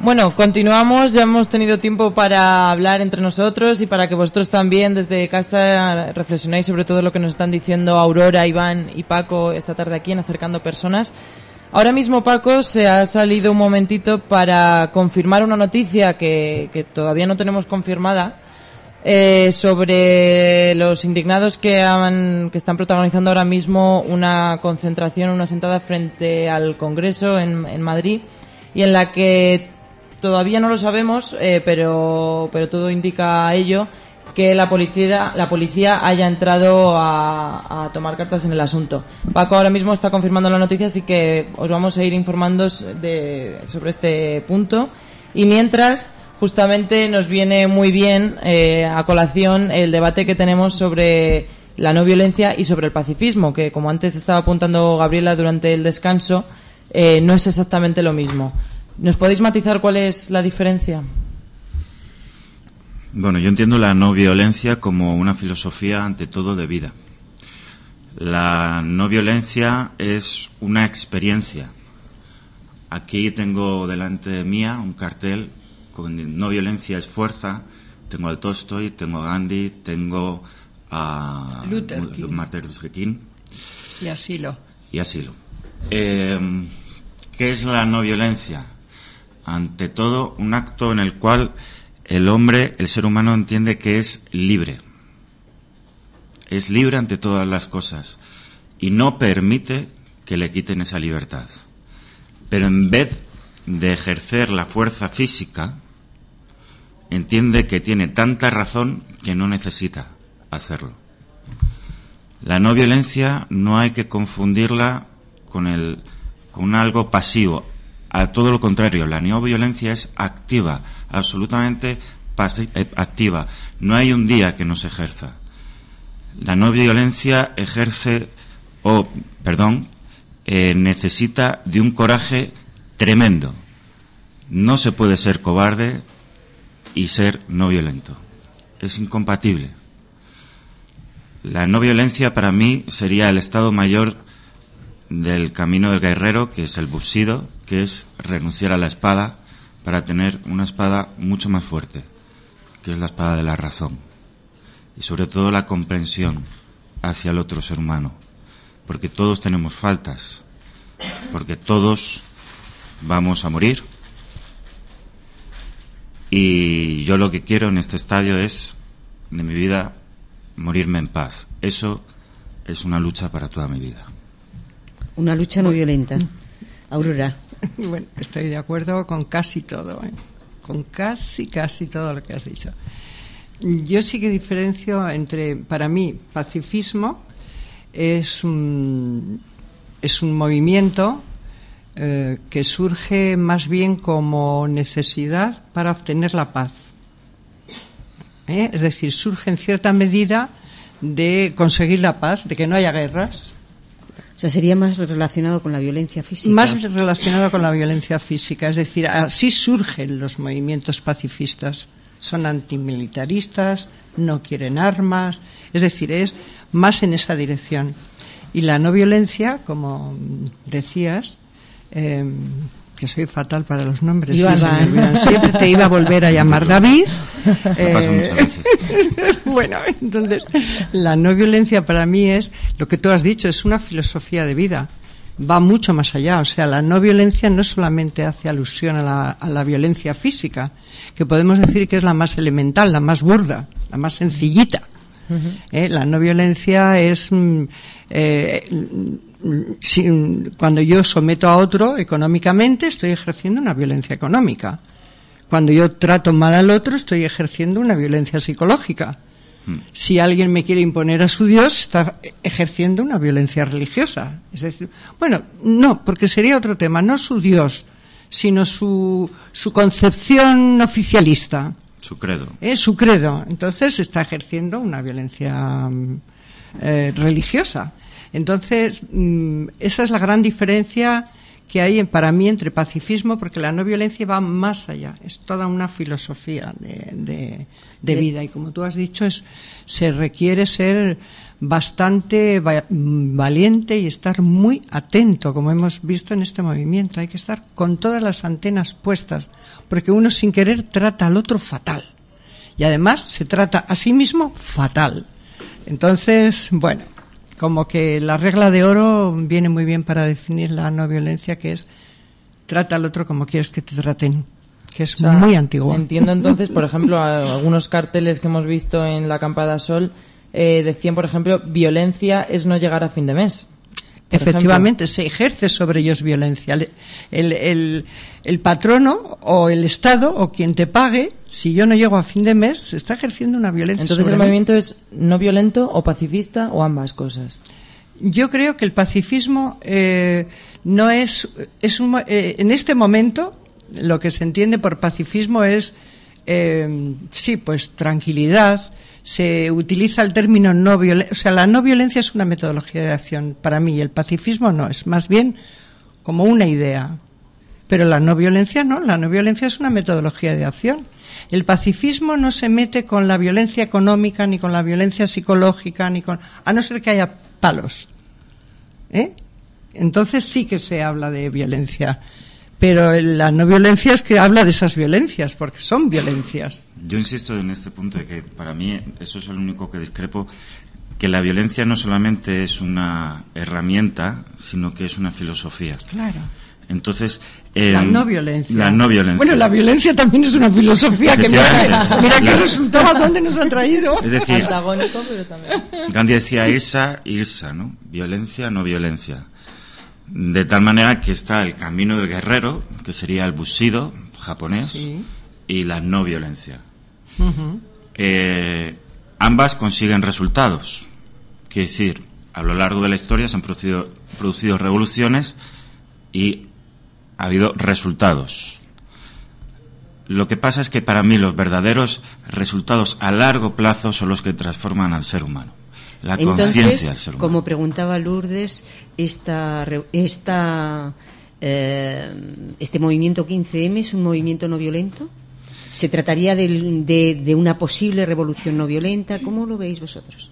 Bueno, continuamos, ya hemos tenido tiempo para hablar entre nosotros y para que vosotros también desde casa reflexionéis sobre todo lo que nos están diciendo Aurora, Iván y Paco esta tarde aquí en Acercando Personas. Ahora mismo, Paco, se ha salido un momentito para confirmar una noticia que, que todavía no tenemos confirmada eh, sobre los indignados que, han, que están protagonizando ahora mismo una concentración, una sentada frente al Congreso en, en Madrid, y en la que todavía no lo sabemos, eh, pero, pero todo indica a ello, que la policía, la policía haya entrado a, a tomar cartas en el asunto. Paco ahora mismo está confirmando la noticia, así que os vamos a ir informando de, sobre este punto. Y mientras, justamente nos viene muy bien eh, a colación el debate que tenemos sobre la no violencia y sobre el pacifismo, que como antes estaba apuntando Gabriela durante el descanso, eh, no es exactamente lo mismo. ¿Nos podéis matizar cuál es la diferencia? Bueno, yo entiendo la no violencia como una filosofía ante todo de vida. La no violencia es una experiencia. Aquí tengo delante mía un cartel con no violencia es fuerza. Tengo a Tolstoy, tengo a Gandhi, tengo a Luther King. Martin Luther King. Y asilo. Y asilo. Eh, ¿Qué es la no violencia? Ante todo, un acto en el cual el hombre, el ser humano, entiende que es libre. Es libre ante todas las cosas y no permite que le quiten esa libertad. Pero en vez de ejercer la fuerza física, entiende que tiene tanta razón que no necesita hacerlo. La no violencia no hay que confundirla con el con algo pasivo. A todo lo contrario, la no violencia es activa, absolutamente pasi- eh, activa. No hay un día que no se ejerza. La no violencia ejerce, o, oh, perdón, eh, necesita de un coraje tremendo. No se puede ser cobarde y ser no violento. Es incompatible. La no violencia para mí sería el estado mayor del camino del guerrero, que es el bushido, que es renunciar a la espada para tener una espada mucho más fuerte, que es la espada de la razón, y sobre todo la comprensión hacia el otro ser humano, porque todos tenemos faltas, porque todos vamos a morir, y yo lo que quiero en este estadio es, de mi vida, morirme en paz. Eso es una lucha para toda mi vida. Una lucha no violenta. Aurora. Bueno, estoy de acuerdo con casi todo, ¿eh? Con casi, casi todo lo que has dicho. Yo sí que diferencio entre, para mí, pacifismo es un, es un movimiento eh, que surge más bien como necesidad para obtener la paz. ¿Eh? Es decir, surge en cierta medida de conseguir la paz, de que no haya guerras. O sea, sería más relacionado con la violencia física. Más relacionado con la violencia física. Es decir, así surgen los movimientos pacifistas. Son antimilitaristas, no quieren armas. Es decir, es más en esa dirección. Y la no violencia, como decías, eh, que soy fatal para los nombres. Iván. Sí, Iván. Siempre te iba a volver a llamar David. Me pasa muchas veces. Bueno, entonces, la no violencia para mí es, lo que tú has dicho, es una filosofía de vida. Va mucho más allá. O sea, la no violencia no solamente hace alusión a la, a la violencia física, que podemos decir que es la más elemental, la más burda, la más sencillita. Uh-huh. ¿Eh? La no violencia es eh, si, cuando yo someto a otro económicamente, estoy ejerciendo una violencia económica. Cuando yo trato mal al otro, estoy ejerciendo una violencia psicológica. Hmm. Si alguien me quiere imponer a su Dios, está ejerciendo una violencia religiosa. Es decir, bueno, no, porque sería otro tema, no su Dios, sino su, su concepción oficialista. Su credo. ¿Eh? Su credo. Entonces está ejerciendo una violencia eh, religiosa. Entonces, mmm, esa es la gran diferencia que hay para mí entre pacifismo, porque la no violencia va más allá, es toda una filosofía de, de, de vida, y como tú has dicho, es, se requiere ser bastante valiente y estar muy atento, como hemos visto en este movimiento. Hay que estar con todas las antenas puestas, porque uno sin querer trata al otro fatal, y además se trata a sí mismo fatal. Entonces, bueno, como que la regla de oro viene muy bien para definir la no violencia, que es trata al otro como quieres que te traten, que es, o sea, muy antigua. Entiendo entonces, por ejemplo, algunos carteles que hemos visto en la Acampada Sol eh, decían, por ejemplo, violencia es no llegar a fin de mes. Efectivamente, ejemplo. Se ejerce sobre ellos violencia. El, el, el, el patrono o el Estado o quien te pague, si yo no llego a fin de mes, se está ejerciendo una violencia. Entonces, sobre ¿el mí. movimiento es no violento o pacifista o ambas cosas? Yo creo que el pacifismo eh, no es, es un, eh, en este momento lo que se entiende por pacifismo es eh, sí, pues tranquilidad. Se utiliza el término no violencia, o sea, la no violencia es una metodología de acción para mí, y el pacifismo no, es más bien como una idea. Pero la no violencia no, la no violencia es una metodología de acción. El pacifismo no se mete con la violencia económica, ni con la violencia psicológica, ni con, a no ser que haya palos, ¿eh? Entonces sí que se habla de violencia. Pero la no violencia es que habla de esas violencias, porque son violencias. Yo insisto en este punto de que para mí, eso es lo único que discrepo, que la violencia no solamente es una herramienta, sino que es una filosofía. Claro. Entonces, eh, la no violencia. La no violencia. Bueno, la violencia también es una filosofía que mira, mira qué resultado, ¿a dónde nos ha traído? Es decir, antagónico, pero también. Gandhi decía irsa, irsa, ¿no? Violencia, no violencia. De tal manera que está el camino del guerrero, que sería el bushido japonés, sí, y la no violencia. Uh-huh. Eh, ambas consiguen resultados. Quiere decir, a lo largo de la historia se han producido, producido revoluciones y ha habido resultados. Lo que pasa es que para mí los verdaderos resultados a largo plazo son los que transforman al ser humano. La conciencia del ser humano. Como preguntaba Lourdes, esta, esta, eh, este movimiento quince eme es un movimiento no violento. ¿Se trataría de, de, de una posible revolución no violenta? ¿Cómo lo veis vosotros?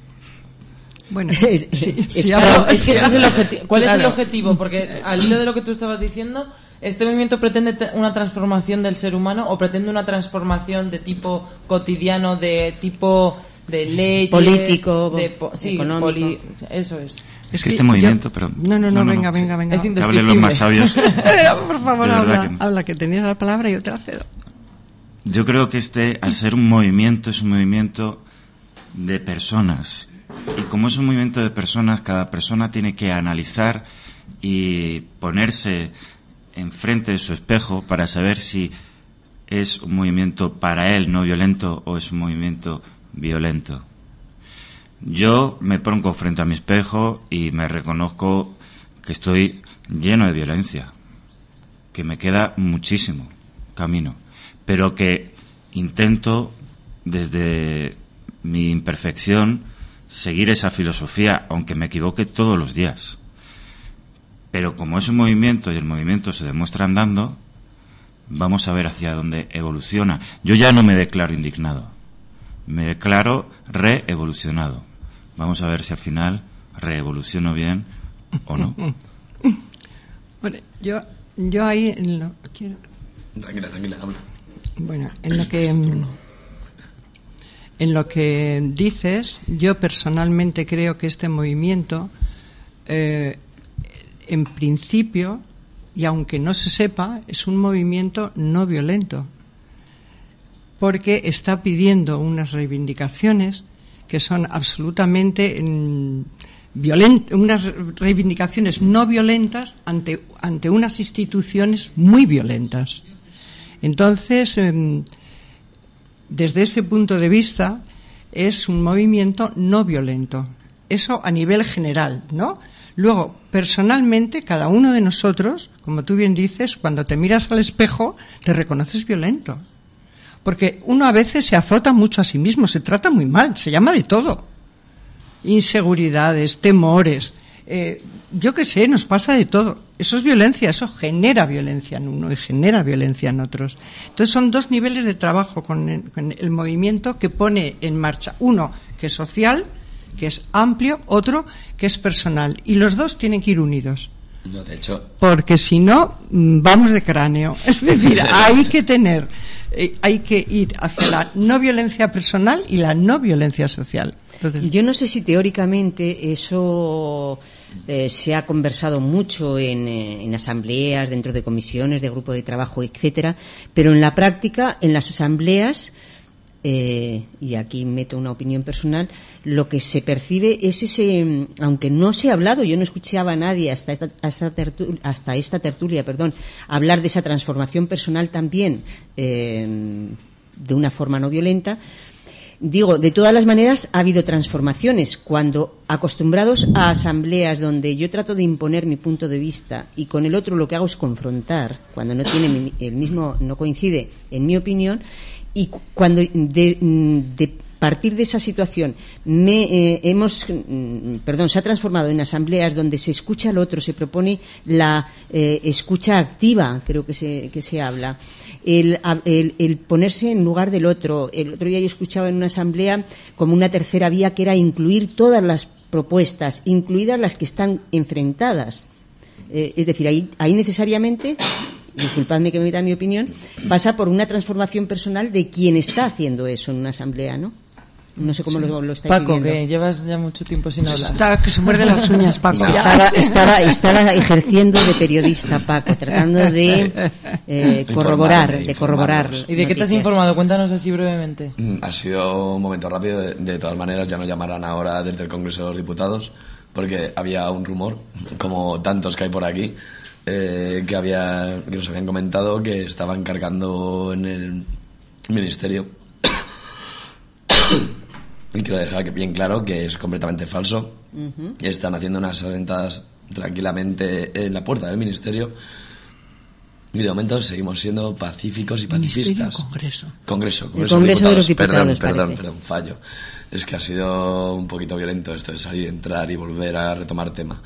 Bueno, es, sí, es, sí, claro, es que ese es el objetivo. ¿Cuál claro. es el objetivo? Porque al hilo de lo que tú estabas diciendo, ¿este movimiento pretende una transformación del ser humano o pretende una transformación de tipo cotidiano, de tipo de leyes, político, de po- sí, económico? Poli- eso es. Es que este movimiento, yo, pero no, no, no, no, venga, venga, venga. Es que hablen los más sabios. Por favor, habla, que no. habla, que tenías la palabra y yo te la cedo. Yo creo que este, al ser un movimiento, es un movimiento de personas. Y como es un movimiento de personas, cada persona tiene que analizar y ponerse enfrente de su espejo para saber si es un movimiento para él no violento o es un movimiento violento. Yo me pongo frente a mi espejo y me reconozco que estoy lleno de violencia, que me queda muchísimo camino, pero que intento desde mi imperfección seguir esa filosofía, aunque me equivoque todos los días. Pero como es un movimiento y el movimiento se demuestra andando, vamos a ver hacia dónde evoluciona. Yo ya no me declaro indignado, me declaro reevolucionado. Vamos a ver si al final reevoluciono bien o no. Bueno, yo, yo ahí en lo, quiero... Tranquila, tranquila, habla. Bueno, en lo que en lo que dices, yo personalmente creo que este movimiento, eh, en principio, y aunque no se sepa, es un movimiento no violento, porque está pidiendo unas reivindicaciones que son absolutamente mm, violent, unas reivindicaciones no violentas ante, ante unas instituciones muy violentas. Entonces, eh, desde ese punto de vista, es un movimiento no violento. Eso a nivel general, ¿no? Luego, personalmente, cada uno de nosotros, como tú bien dices, cuando te miras al espejo, te reconoces violento. Porque uno a veces se azota mucho a sí mismo, se trata muy mal, se llama de todo. Inseguridades, temores, Eh, yo qué sé, nos pasa de todo. Eso es violencia, eso genera violencia en uno y genera violencia en otros. Entonces son dos niveles de trabajo con el, con el movimiento que pone en marcha. Uno que es social, que es amplio, otro que es personal. Y los dos tienen que ir unidos. No, de hecho. Porque si no, vamos de cráneo. Es decir, hay que tener, eh, hay que ir hacia la no violencia personal y la no violencia social. Entonces, yo no sé si teóricamente eso eh, se ha conversado mucho en, eh, en asambleas, dentro de comisiones, de grupo de trabajo, etcétera, pero en la práctica, en las asambleas, eh, y aquí meto una opinión personal, lo que se percibe es ese, aunque no se ha hablado, yo no escuchaba a nadie hasta esta, hasta, tertulia, hasta esta tertulia, perdón, hablar de esa transformación personal también eh, de una forma no violenta. Digo, de todas las maneras ha habido transformaciones. Cuando acostumbrados a asambleas donde yo trato de imponer mi punto de vista y con el otro lo que hago es confrontar, cuando no tiene el mismo, no coincide en mi opinión, y cuando de, de partir de esa situación me eh, hemos perdón se ha transformado en asambleas donde se escucha al otro, se propone la eh, escucha activa, creo que se que se habla, el, el, el ponerse en lugar del otro. El otro día yo escuchaba en una asamblea como una tercera vía, que era incluir todas las propuestas, incluidas las que están enfrentadas, eh, es decir, ahí, ahí necesariamente, disculpadme que me meta mi opinión, pasa por una transformación personal de quien está haciendo eso en una asamblea, ¿no? No sé cómo sí. lo, lo estáis Paco, viviendo. que llevas ya mucho tiempo sin hablar. Está, que se muerde las uñas, Paco. Estaba, estaba, estaba ejerciendo de periodista, Paco, tratando de eh, corroborar, de corroborar. ¿Y de qué te has informado? Cuéntanos así brevemente. Ha sido un momento rápido. De, de todas maneras, ya nos llamarán ahora desde el Congreso de los Diputados, porque había un rumor, como tantos que hay por aquí, eh, que había que nos habían comentado que estaban cargando en el ministerio. Y quiero dejar bien claro que es completamente falso. Uh-huh. Están haciendo unas ventadas tranquilamente en la puerta del ministerio y de momento seguimos siendo pacíficos y pacifistas. ¿Ministerio o Congreso? Congreso, Congreso, el Congreso de, de los Diputados. Perdón, perdón, perdón, fallo. Es que ha sido un poquito violento esto de salir, entrar y volver a retomar tema.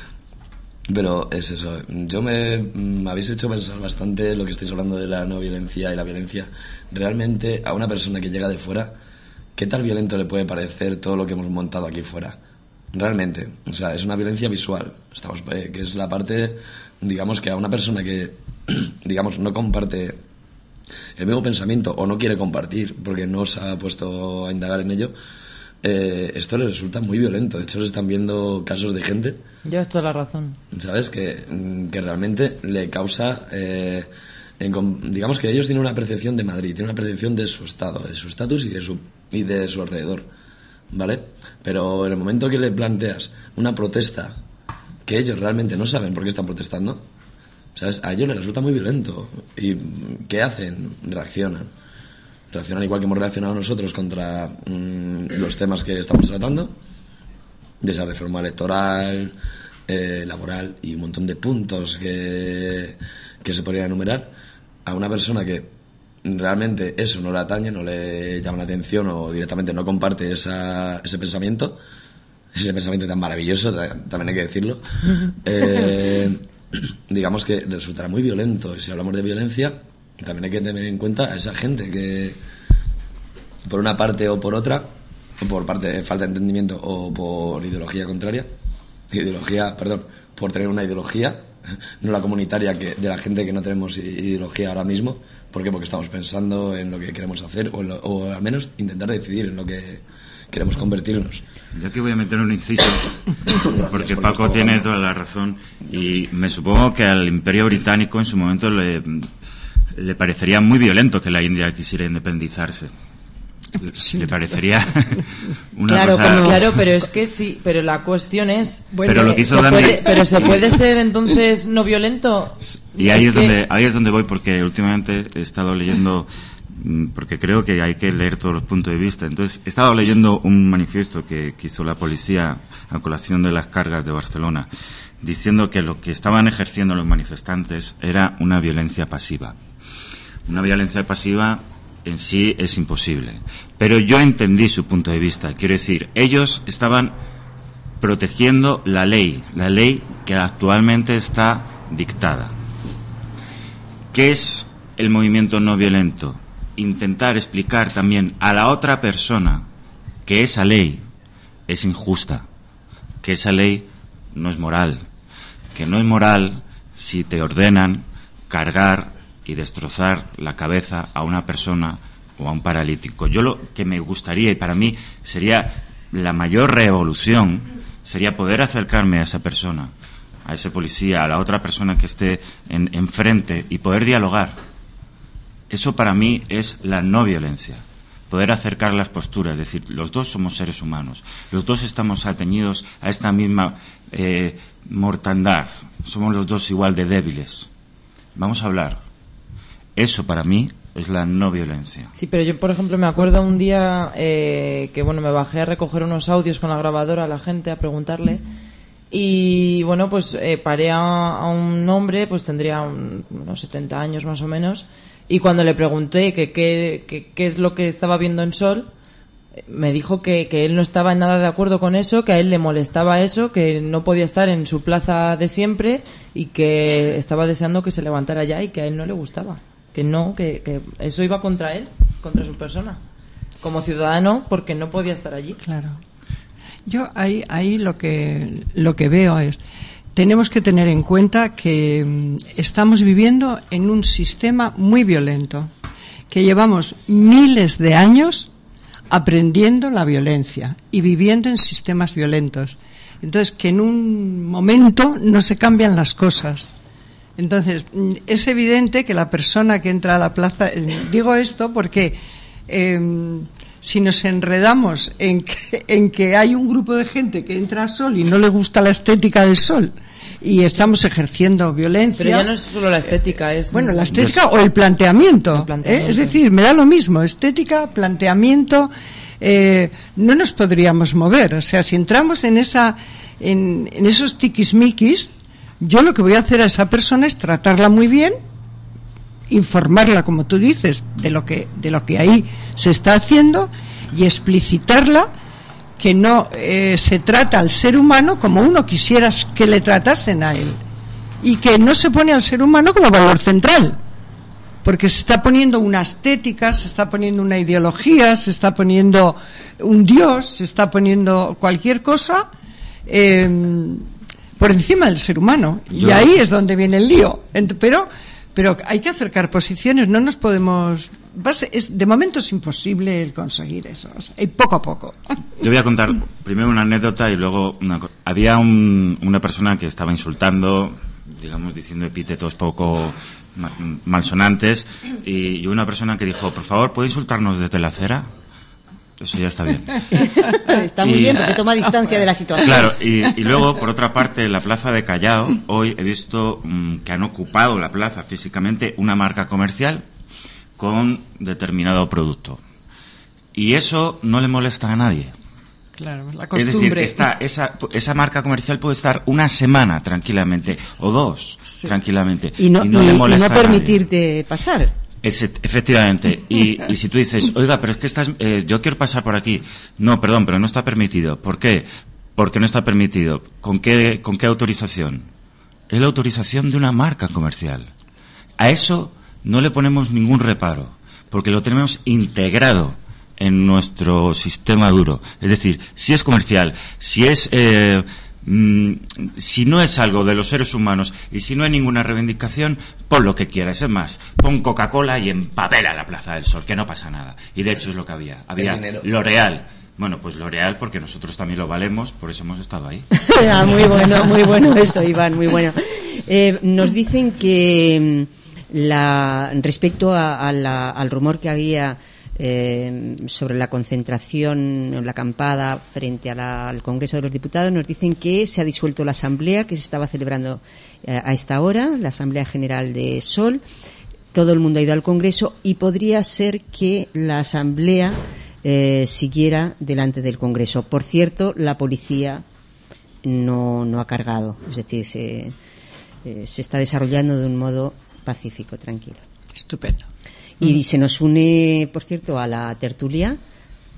Pero es eso. Yo me, me habéis hecho pensar bastante lo que estáis hablando de la no violencia y la violencia. Realmente, a una persona que llega de fuera, ¿qué tal violento le puede parecer todo lo que hemos montado aquí fuera? Realmente, o sea, es una violencia visual, estamos, eh, que es la parte, digamos, que a una persona que, digamos, no comparte el mismo pensamiento o no quiere compartir porque no se ha puesto a indagar en ello, eh, esto le resulta muy violento. De hecho, se están viendo casos de gente... Llevas toda la razón. ¿Sabes? Que, que realmente le causa... Eh, En, digamos que ellos tienen una percepción de Madrid, tienen una percepción de su estado, de su estatus y de su y de su alrededor, ¿vale? Pero en el momento que le planteas una protesta que ellos realmente no saben por qué están protestando, ¿sabes? A ellos les resulta muy violento. ¿Y qué hacen? Reaccionan. Reaccionan igual que hemos reaccionado nosotros contra mmm, los temas que estamos tratando, de esa reforma electoral, eh, laboral y un montón de puntos que, que se podrían enumerar. A una persona que realmente eso no le atañe, no le llama la atención o directamente no comparte esa, ese pensamiento, ese pensamiento tan maravilloso, también hay que decirlo, eh, digamos que resultará muy violento. Y si hablamos de violencia, también hay que tener en cuenta a esa gente que, por una parte o por otra, por parte de falta de entendimiento o por ideología contraria, ideología, perdón, por tener una ideología, no la comunitaria que de la gente que no tenemos ideología ahora mismo. ¿Por qué? Porque estamos pensando en lo que queremos hacer o, lo, o al menos intentar decidir en lo que queremos convertirnos. Yo aquí voy a meter un inciso porque Paco tiene toda la razón y me supongo que al Imperio Británico en su momento le, le parecería muy violento que la India quisiera independizarse. Sí. Le parecería una claro, cosa... como... claro, pero es que sí, pero la cuestión es... Bueno, pero, lo que hizo ¿se Gandhi... puede, pero se puede ser entonces no violento. Y ahí es, es que... donde ahí es donde voy, porque últimamente he estado leyendo, porque creo que hay que leer todos los puntos de vista. Entonces he estado leyendo un manifiesto que, que hizo la policía a colación de las cargas de Barcelona, diciendo que lo que estaban ejerciendo los manifestantes era una violencia pasiva. Una violencia pasiva en sí es imposible. Pero yo entendí su punto de vista. Quiero decir, ellos estaban protegiendo la ley, la ley que actualmente está dictada. ¿Qué es el movimiento no violento? Intentar explicar también a la otra persona que esa ley es injusta, que esa ley no es moral, que no es moral si te ordenan cargar y destrozar la cabeza a una persona o a un paralítico. Yo lo que me gustaría, y para mí sería la mayor revolución, sería poder acercarme a esa persona, a ese policía, a la otra persona que esté en, enfrente y poder dialogar. Eso para mí es la no violencia. Poder acercar las posturas, es decir, los dos somos seres humanos, los dos estamos atañidos a esta misma eh, mortandad, somos los dos igual de débiles. Vamos a hablar. Eso para mí es la no violencia. Sí, pero yo, por ejemplo, me acuerdo un día eh, que, bueno, me bajé a recoger unos audios con la grabadora a la gente, a preguntarle, y, bueno, pues eh, paré a, a un hombre, pues tendría un, unos setenta años más o menos, y cuando le pregunté que qué es lo que estaba viendo en Sol, me dijo que, que él no estaba en nada de acuerdo con eso, que a él le molestaba eso, que no podía estar en su plaza de siempre y que estaba deseando que se levantara ya y que a él no le gustaba. Que no, que, que eso iba contra él, contra su persona, como ciudadano, porque no podía estar allí. Claro. Yo ahí, ahí lo que, lo que veo es, tenemos que tener en cuenta que mm, estamos viviendo en un sistema muy violento, que llevamos miles de años aprendiendo la violencia y viviendo en sistemas violentos. Entonces, que en un momento no se cambian las cosas. Entonces, es evidente que la persona que entra a la plaza, digo esto porque eh, si nos enredamos en que, en que hay un grupo de gente que entra a Sol y no le gusta la estética del Sol y estamos ejerciendo violencia. Pero ya no es solo la estética, es... Bueno, la estética o el planteamiento. El planteamiento. ¿eh? Es decir, me da lo mismo, estética, planteamiento, eh, no nos podríamos mover. O sea, si entramos en esa, en, en esos tiquismiquis, yo lo que voy a hacer a esa persona es tratarla muy bien, informarla, como tú dices, de lo que, de lo que ahí se está haciendo y explicitarla que no eh, se trata al ser humano como uno quisiera que le tratasen a él y que no se pone al ser humano como valor central, porque se está poniendo una estética, se está poniendo una ideología, se está poniendo un dios, se está poniendo cualquier cosa eh, por encima del ser humano. Yo... Y ahí es donde viene el lío. Pero, pero hay que acercar posiciones, no nos podemos... Es, de momento es imposible el conseguir eso, o sea, y poco a poco. Yo voy a contar primero una anécdota y luego una cosa. Había un, una persona que estaba insultando, digamos, diciendo epítetos poco malsonantes, y, y una persona que dijo, por favor, ¿puede insultarnos desde la acera? Eso ya está bien. Está muy y, bien porque toma distancia de la situación. Claro, y, y luego, por otra parte, en la plaza de Callao, hoy he visto um, que han ocupado la plaza físicamente una marca comercial con determinado producto. Y eso no le molesta a nadie. Claro, la costumbre. Es decir, está, esa, esa marca comercial puede estar una semana tranquilamente, o dos sí. tranquilamente, y no, y no y, le molesta y no permitirte pasar. Es, efectivamente. Y, y si tú dices, oiga, pero es que estás, eh, yo quiero pasar por aquí. No, perdón, pero no está permitido. ¿Por qué? Porque no está permitido. ¿Con qué, con qué autorización? Es la autorización de una marca comercial. A eso no le ponemos ningún reparo, porque lo tenemos integrado en nuestro sistema duro. Es decir, si es comercial, si es eh, mm, si no es algo de los seres humanos y si no hay ninguna reivindicación, pon lo que quieras. Es más, pon Coca-Cola y empapela la Plaza del Sol, que no pasa nada. Y de hecho es lo que había. Había L'Oreal. Bueno, pues L'Oreal, porque nosotros también lo valemos, por eso hemos estado ahí. Ah, muy bueno, muy bueno eso, Iván, muy bueno. Eh, nos dicen que la, respecto a, a la, al rumor que había eh, sobre la concentración, la acampada frente a la, al Congreso de los Diputados, nos dicen que se ha disuelto la asamblea que se estaba celebrando eh, a esta hora, la Asamblea General de Sol. Todo el mundo ha ido al Congreso y podría ser que la asamblea eh, siguiera delante del Congreso. Por cierto, la policía no, no ha cargado, es decir, se, eh, se está desarrollando de un modo pacífico, tranquilo. Estupendo. Y se nos une, por cierto, a la tertulia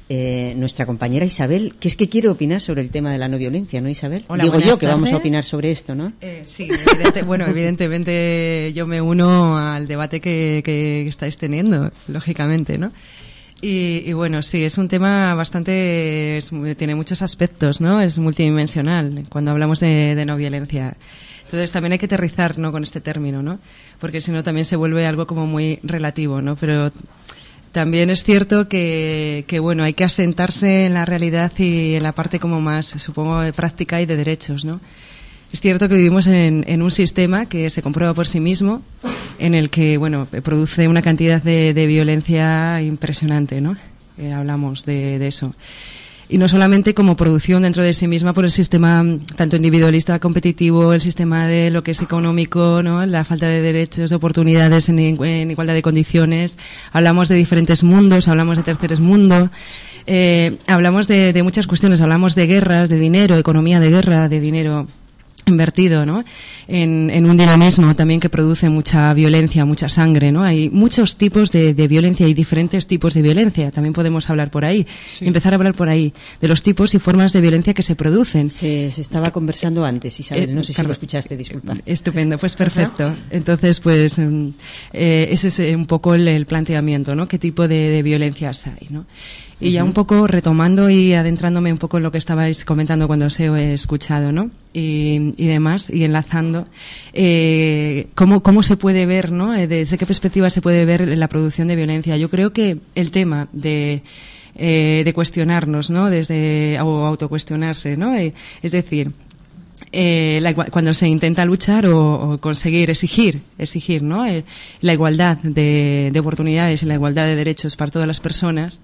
eh, nuestra compañera Isabel, que es que quiere opinar sobre el tema de la no violencia, ¿no, Isabel? Hola, Digo yo que tardes. vamos a opinar sobre esto, ¿no? Eh, sí, evidente, bueno, evidentemente yo me uno al debate que, que estáis teniendo, lógicamente, ¿no? Y, y bueno, sí, es un tema bastante, es, tiene muchos aspectos, ¿no? Es multidimensional cuando hablamos de, de no violencia. Entonces también hay que aterrizar, ¿no?, con este término, ¿no? Porque si no también se vuelve algo como muy relativo, ¿no? Pero también es cierto que, que, bueno, hay que asentarse en la realidad y en la parte como más, supongo, de práctica y de derechos, ¿no? Es cierto que vivimos en, en un sistema que se comprueba por sí mismo, en el que, bueno, produce una cantidad de, de violencia impresionante, ¿no? Eh, hablamos de, de eso. Y no solamente como producción dentro de sí misma por el sistema tanto individualista, competitivo, el sistema de lo que es económico, ¿no? La falta de derechos, de oportunidades en, en igualdad de condiciones. Hablamos de diferentes mundos, hablamos de terceros mundos, eh, hablamos de, de muchas cuestiones, hablamos de guerras, de dinero, economía de guerra, de dinero invertido, ¿no? En, en un dinamismo también que produce mucha violencia, mucha sangre, ¿no? Hay muchos tipos de, de violencia y diferentes tipos de violencia. También podemos hablar por ahí, sí. Empezar a hablar por ahí de los tipos y formas de violencia que se producen. Se, se estaba conversando antes, Isabel. Eh, no sé claro, si lo escuchaste, disculpa. Estupendo, pues perfecto. Entonces, pues eh, ese es un poco el, el planteamiento, ¿no? ¿Qué tipo de, de violencias hay, ¿no? Y ya un poco retomando y adentrándome un poco en lo que estabais comentando cuando os he escuchado, ¿no? Y, y demás, y enlazando, eh, ¿cómo, cómo se puede ver, ¿no? Desde qué perspectiva se puede ver la producción de violencia. Yo creo que el tema de, eh, de cuestionarnos, ¿no? Desde, o autocuestionarse, ¿no? Eh, es decir, Eh, la, cuando se intenta luchar o, o conseguir exigir exigir ¿no? Eh, la igualdad de, de oportunidades y la igualdad de derechos para todas las personas,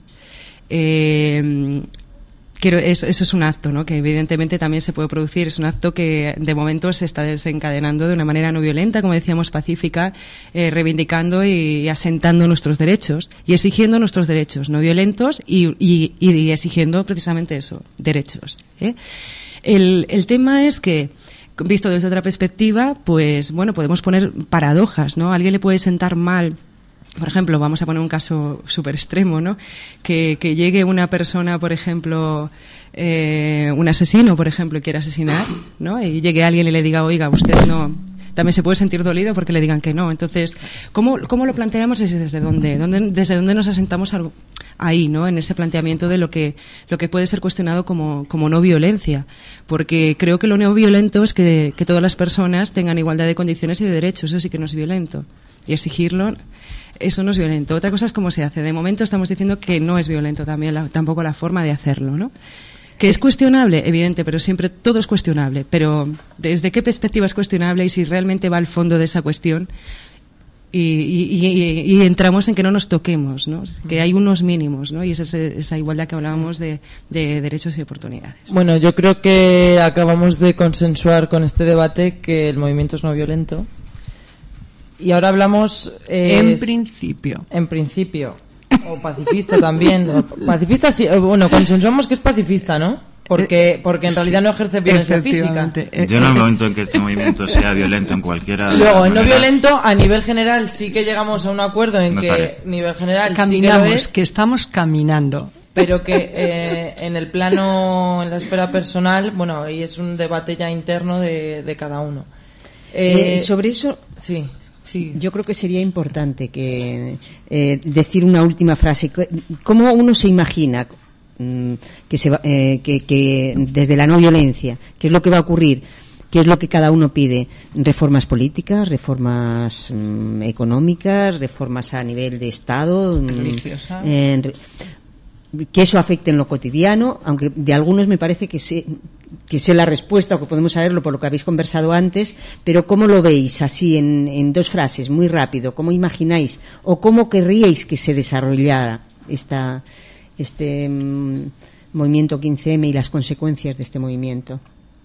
eh, quiero, eso, eso es un acto, ¿no? Que evidentemente también se puede producir, es un acto que de momento se está desencadenando de una manera no violenta, como decíamos, pacífica, eh, reivindicando y, y asentando nuestros derechos y exigiendo nuestros derechos no violentos y, y, y exigiendo precisamente eso, derechos, ¿eh? El, el tema es que, visto desde otra perspectiva, pues bueno, podemos poner paradojas, ¿no? A alguien le puede sentar mal, por ejemplo, vamos a poner un caso súper extremo, ¿no? Que, que llegue una persona, por ejemplo, eh, un asesino, por ejemplo, y quiera asesinar, ¿no? Y llegue alguien y le diga, oiga, usted no... También se puede sentir dolido porque le digan que no. Entonces, ¿cómo, cómo lo planteamos? Es desde dónde, dónde, desde dónde nos asentamos algo ahí, ¿no? En ese planteamiento de lo que, lo que puede ser cuestionado como, como no violencia. Porque creo que lo no violento es que, que todas las personas tengan igualdad de condiciones y de derechos. Eso sí que no es violento. Y exigirlo, eso no es violento. Otra cosa es cómo se hace. De momento estamos diciendo que no es violento también, la, tampoco la forma de hacerlo, ¿no? Que es cuestionable, evidente, pero siempre todo es cuestionable. Pero ¿desde qué perspectiva es cuestionable y si realmente va al fondo de esa cuestión? Y, y, y, y entramos en que no nos toquemos, ¿no? Que hay unos mínimos, ¿no? Y es ese, esa igualdad que hablábamos de, de derechos y oportunidades. Bueno, yo creo que acabamos de consensuar con este debate que el movimiento es no violento. Y ahora hablamos... Eh, en principio. En principio. O pacifista también. O pacifista sí. Bueno, consensuamos que es pacifista, ¿no? Porque, porque en realidad no ejerce violencia física. Yo no me momento en que este movimiento sea violento en cualquiera de Luego, las en no maneras, violento, a nivel general sí que llegamos a un acuerdo en no que estaré. nivel general Caminamos, sí que lo es, que estamos caminando. pero que eh, en el plano, en la esfera personal, bueno, ahí es un debate ya interno de, de cada uno. Eh, sobre eso, sí. Sí. Yo creo que sería importante que eh, decir una última frase. ¿Cómo uno se imagina mm, que, se va, eh, que, que desde la no violencia, qué es lo que va a ocurrir? ¿Qué es lo que cada uno pide? Reformas políticas, reformas mm, económicas, reformas a nivel de Estado, religiosa. Eh, que eso afecte en lo cotidiano, aunque de algunos me parece que se que sé la respuesta o que podemos saberlo por lo que habéis conversado antes, pero ¿cómo lo veis así en, en dos frases, muy rápido? ¿Cómo imagináis o cómo querríais que se desarrollara esta, este mmm, movimiento quince eme y las consecuencias de este movimiento?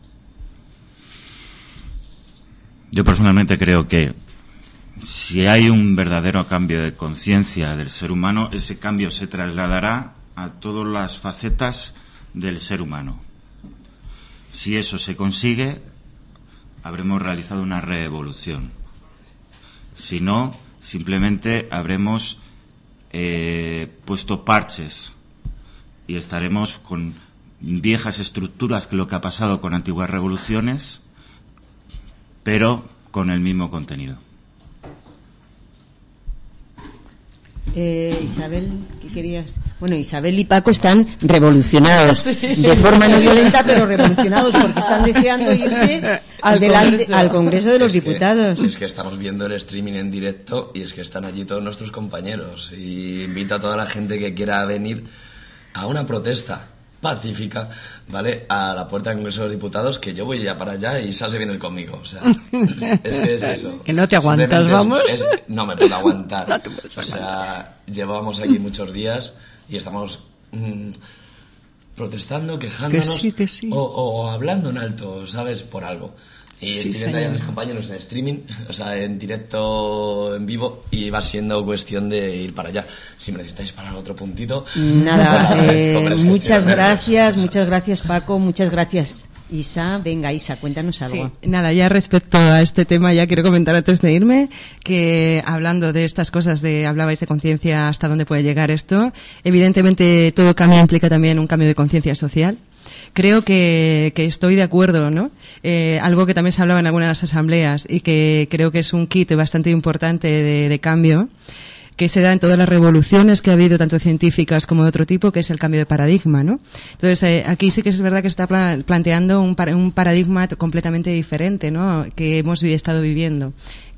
Yo personalmente creo que si hay un verdadero cambio de conciencia del ser humano, ese cambio se trasladará a todas las facetas del ser humano. Si eso se consigue, habremos realizado una reevolución. Si no, simplemente habremos eh, puesto parches y estaremos con viejas estructuras, que es lo que ha pasado con antiguas revoluciones, pero con el mismo contenido. Eh, Isabel, ¿qué querías? Bueno, Isabel y Paco están revolucionados, sí, sí, de forma no violenta, pero revolucionados porque están deseando irse al, delante, Congreso. al Congreso de los es Diputados. Que, es que estamos viendo el streaming en directo y es que están allí todos nuestros compañeros. Y invito a toda la gente que quiera venir a una protesta pacífica, ¿vale? A la puerta del Congreso de los Diputados, que yo voy ya para allá y Isa se viene conmigo. O sea, es que es eso. Que no te aguantas, es, vamos. Es, no me puedo aguantar. No te puedes o sea, aguantar. Llevábamos aquí muchos días y estamos mmm, protestando, quejándonos que sí, que sí. O, o hablando en alto, ¿sabes? Por algo. Y sí, estoy viendo a mis compañeros en streaming, o sea, en directo, en vivo, y va siendo cuestión de ir para allá. Si me necesitáis para otro puntito... Nada, eh, muchas gracias, muchas gracias Paco, muchas gracias Isa. Venga Isa, cuéntanos algo. Sí, nada, ya respecto a este tema ya quiero comentar antes de irme que hablando de estas cosas, de hablabais de conciencia, hasta dónde puede llegar esto, evidentemente todo cambio implica también un cambio de conciencia social. Creo que, que estoy de acuerdo, ¿no? Eh, algo que también se hablaba en algunas de las asambleas y que creo que es un kit bastante importante de, de cambio, que se da en todas las revoluciones que ha habido, tanto científicas como de otro tipo, que es el cambio de paradigma, ¿no? Entonces, eh, aquí sí que es verdad que se está planteando un, un paradigma completamente diferente, ¿no? Que hemos estado viviendo.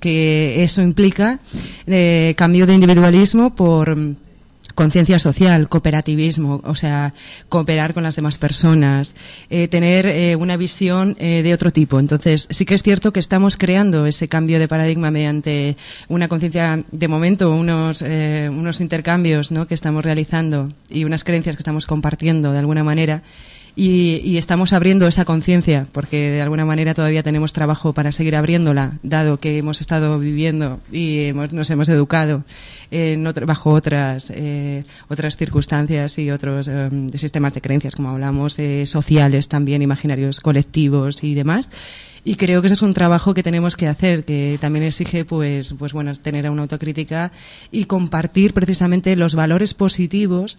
Que eso implica eh, cambio de individualismo por conciencia social, cooperativismo, o sea, cooperar con las demás personas, eh, tener eh, una visión eh, de otro tipo. Entonces, sí que es cierto que estamos creando ese cambio de paradigma mediante una conciencia, de momento, unos eh, unos intercambios, ¿no?, que estamos realizando y unas creencias que estamos compartiendo de alguna manera. Y, y estamos abriendo esa conciencia, porque de alguna manera todavía tenemos trabajo para seguir abriéndola, dado que hemos estado viviendo y hemos, nos hemos educado en otro, bajo otras eh, otras circunstancias y otros eh, sistemas de creencias, como hablamos, eh, sociales también, imaginarios colectivos y demás. Y creo que ese es un trabajo que tenemos que hacer, que también exige, pues, pues bueno, tener una autocrítica y compartir precisamente los valores positivos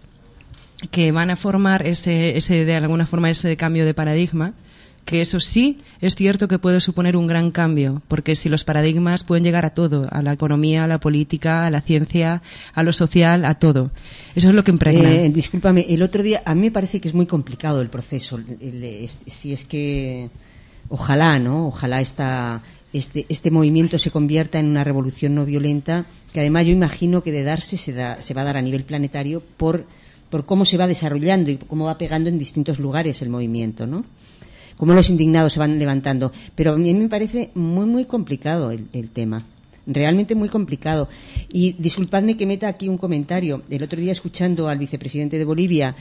que van a formar ese, ese, de alguna forma, ese cambio de paradigma, que eso sí es cierto que puede suponer un gran cambio, porque si los paradigmas pueden llegar a todo, a la economía, a la política, a la ciencia, a lo social, a todo. Eso es lo que impregna. Eh, discúlpame, el otro día, a mí me parece que es muy complicado el proceso, el, el, si es que, ojalá, ¿no? Ojalá esta, este, este movimiento se convierta en una revolución no violenta, que además yo imagino que de darse se, da, se va a dar a nivel planetario por por cómo se va desarrollando y cómo va pegando en distintos lugares el movimiento, ¿no? Cómo los indignados se van levantando. Pero a mí me parece muy, muy complicado el, el tema. Realmente muy complicado. Y disculpadme que meta aquí un comentario. El otro día, escuchando al vicepresidente de Bolivia,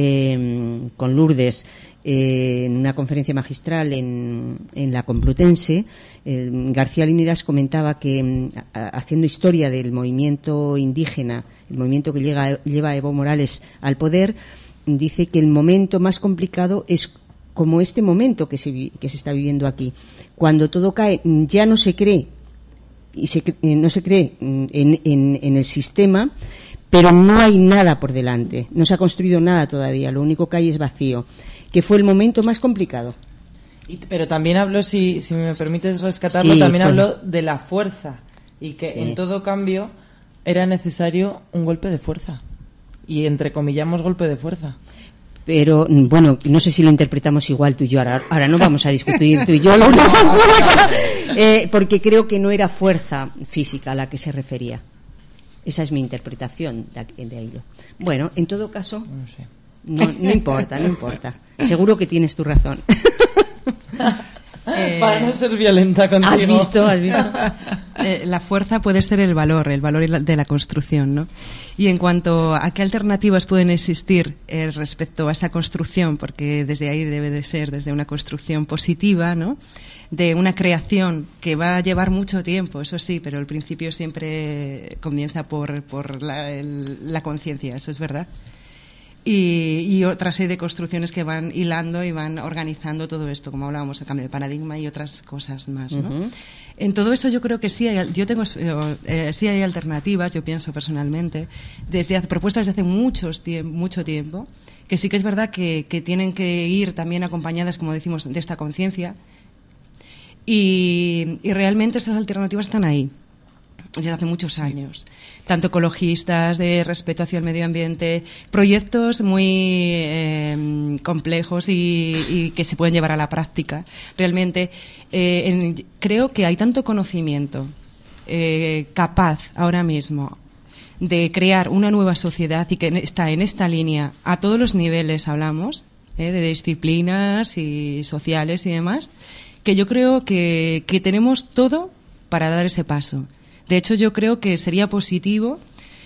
eh, con Lourdes, eh, en una conferencia magistral en, en la Complutense, eh, García Lineras comentaba que, a, haciendo historia del movimiento indígena, el movimiento que llega, lleva a Evo Morales al poder, dice que el momento más complicado es como este momento que se, que se está viviendo aquí. Cuando todo cae, ya no se cree y se, no se cree en, en, en el sistema, pero no hay nada por delante, no se ha construido nada todavía, lo único que hay es vacío, que fue el momento más complicado. Y, pero también hablo, si, si me permites rescatarlo, sí, también fue. hablo de la fuerza, y que sí. en todo cambio era necesario un golpe de fuerza, y entrecomillamos golpe de fuerza. Pero, bueno, no sé si lo interpretamos igual tú y yo. Ahora, ahora no vamos a discutir tú y yo, lo eh, porque creo que no era fuerza física a la que se refería. Esa es mi interpretación de, de ello. Bueno, en todo caso, no sé. No, no importa, no importa. Seguro que tienes tu razón. Eh, Para no ser violenta contigo. ¿Has visto? ¿Has visto? Eh, la fuerza puede ser el valor, el valor de la construcción, ¿no? Y en cuanto a qué alternativas pueden existir eh, respecto a esa construcción, porque desde ahí debe de ser desde una construcción positiva, ¿no?, de una creación que va a llevar mucho tiempo, eso sí, pero el principio siempre comienza por, por la, el, la conciencia, eso es verdad. y, y otra serie de construcciones que van hilando y van organizando todo esto, como hablábamos, el cambio de paradigma y otras cosas más, ¿no? Uh-huh. En todo eso yo creo que sí hay, yo tengo, eh, sí hay alternativas, yo pienso personalmente, desde propuestas desde hace muchos tiemp- mucho tiempo, que sí que es verdad que, que tienen que ir también acompañadas, como decimos, de esta conciencia, y, y realmente esas alternativas están ahí desde hace muchos años, tanto ecologistas, de respeto hacia el medio ambiente, proyectos muy eh, complejos y, y que se pueden llevar a la práctica. Realmente eh, en, creo que hay tanto conocimiento eh, capaz ahora mismo de crear una nueva sociedad y que está en esta línea a todos los niveles, hablamos, eh, de disciplinas y sociales y demás, que yo creo que, que tenemos todo para dar ese paso. De hecho, yo creo que sería positivo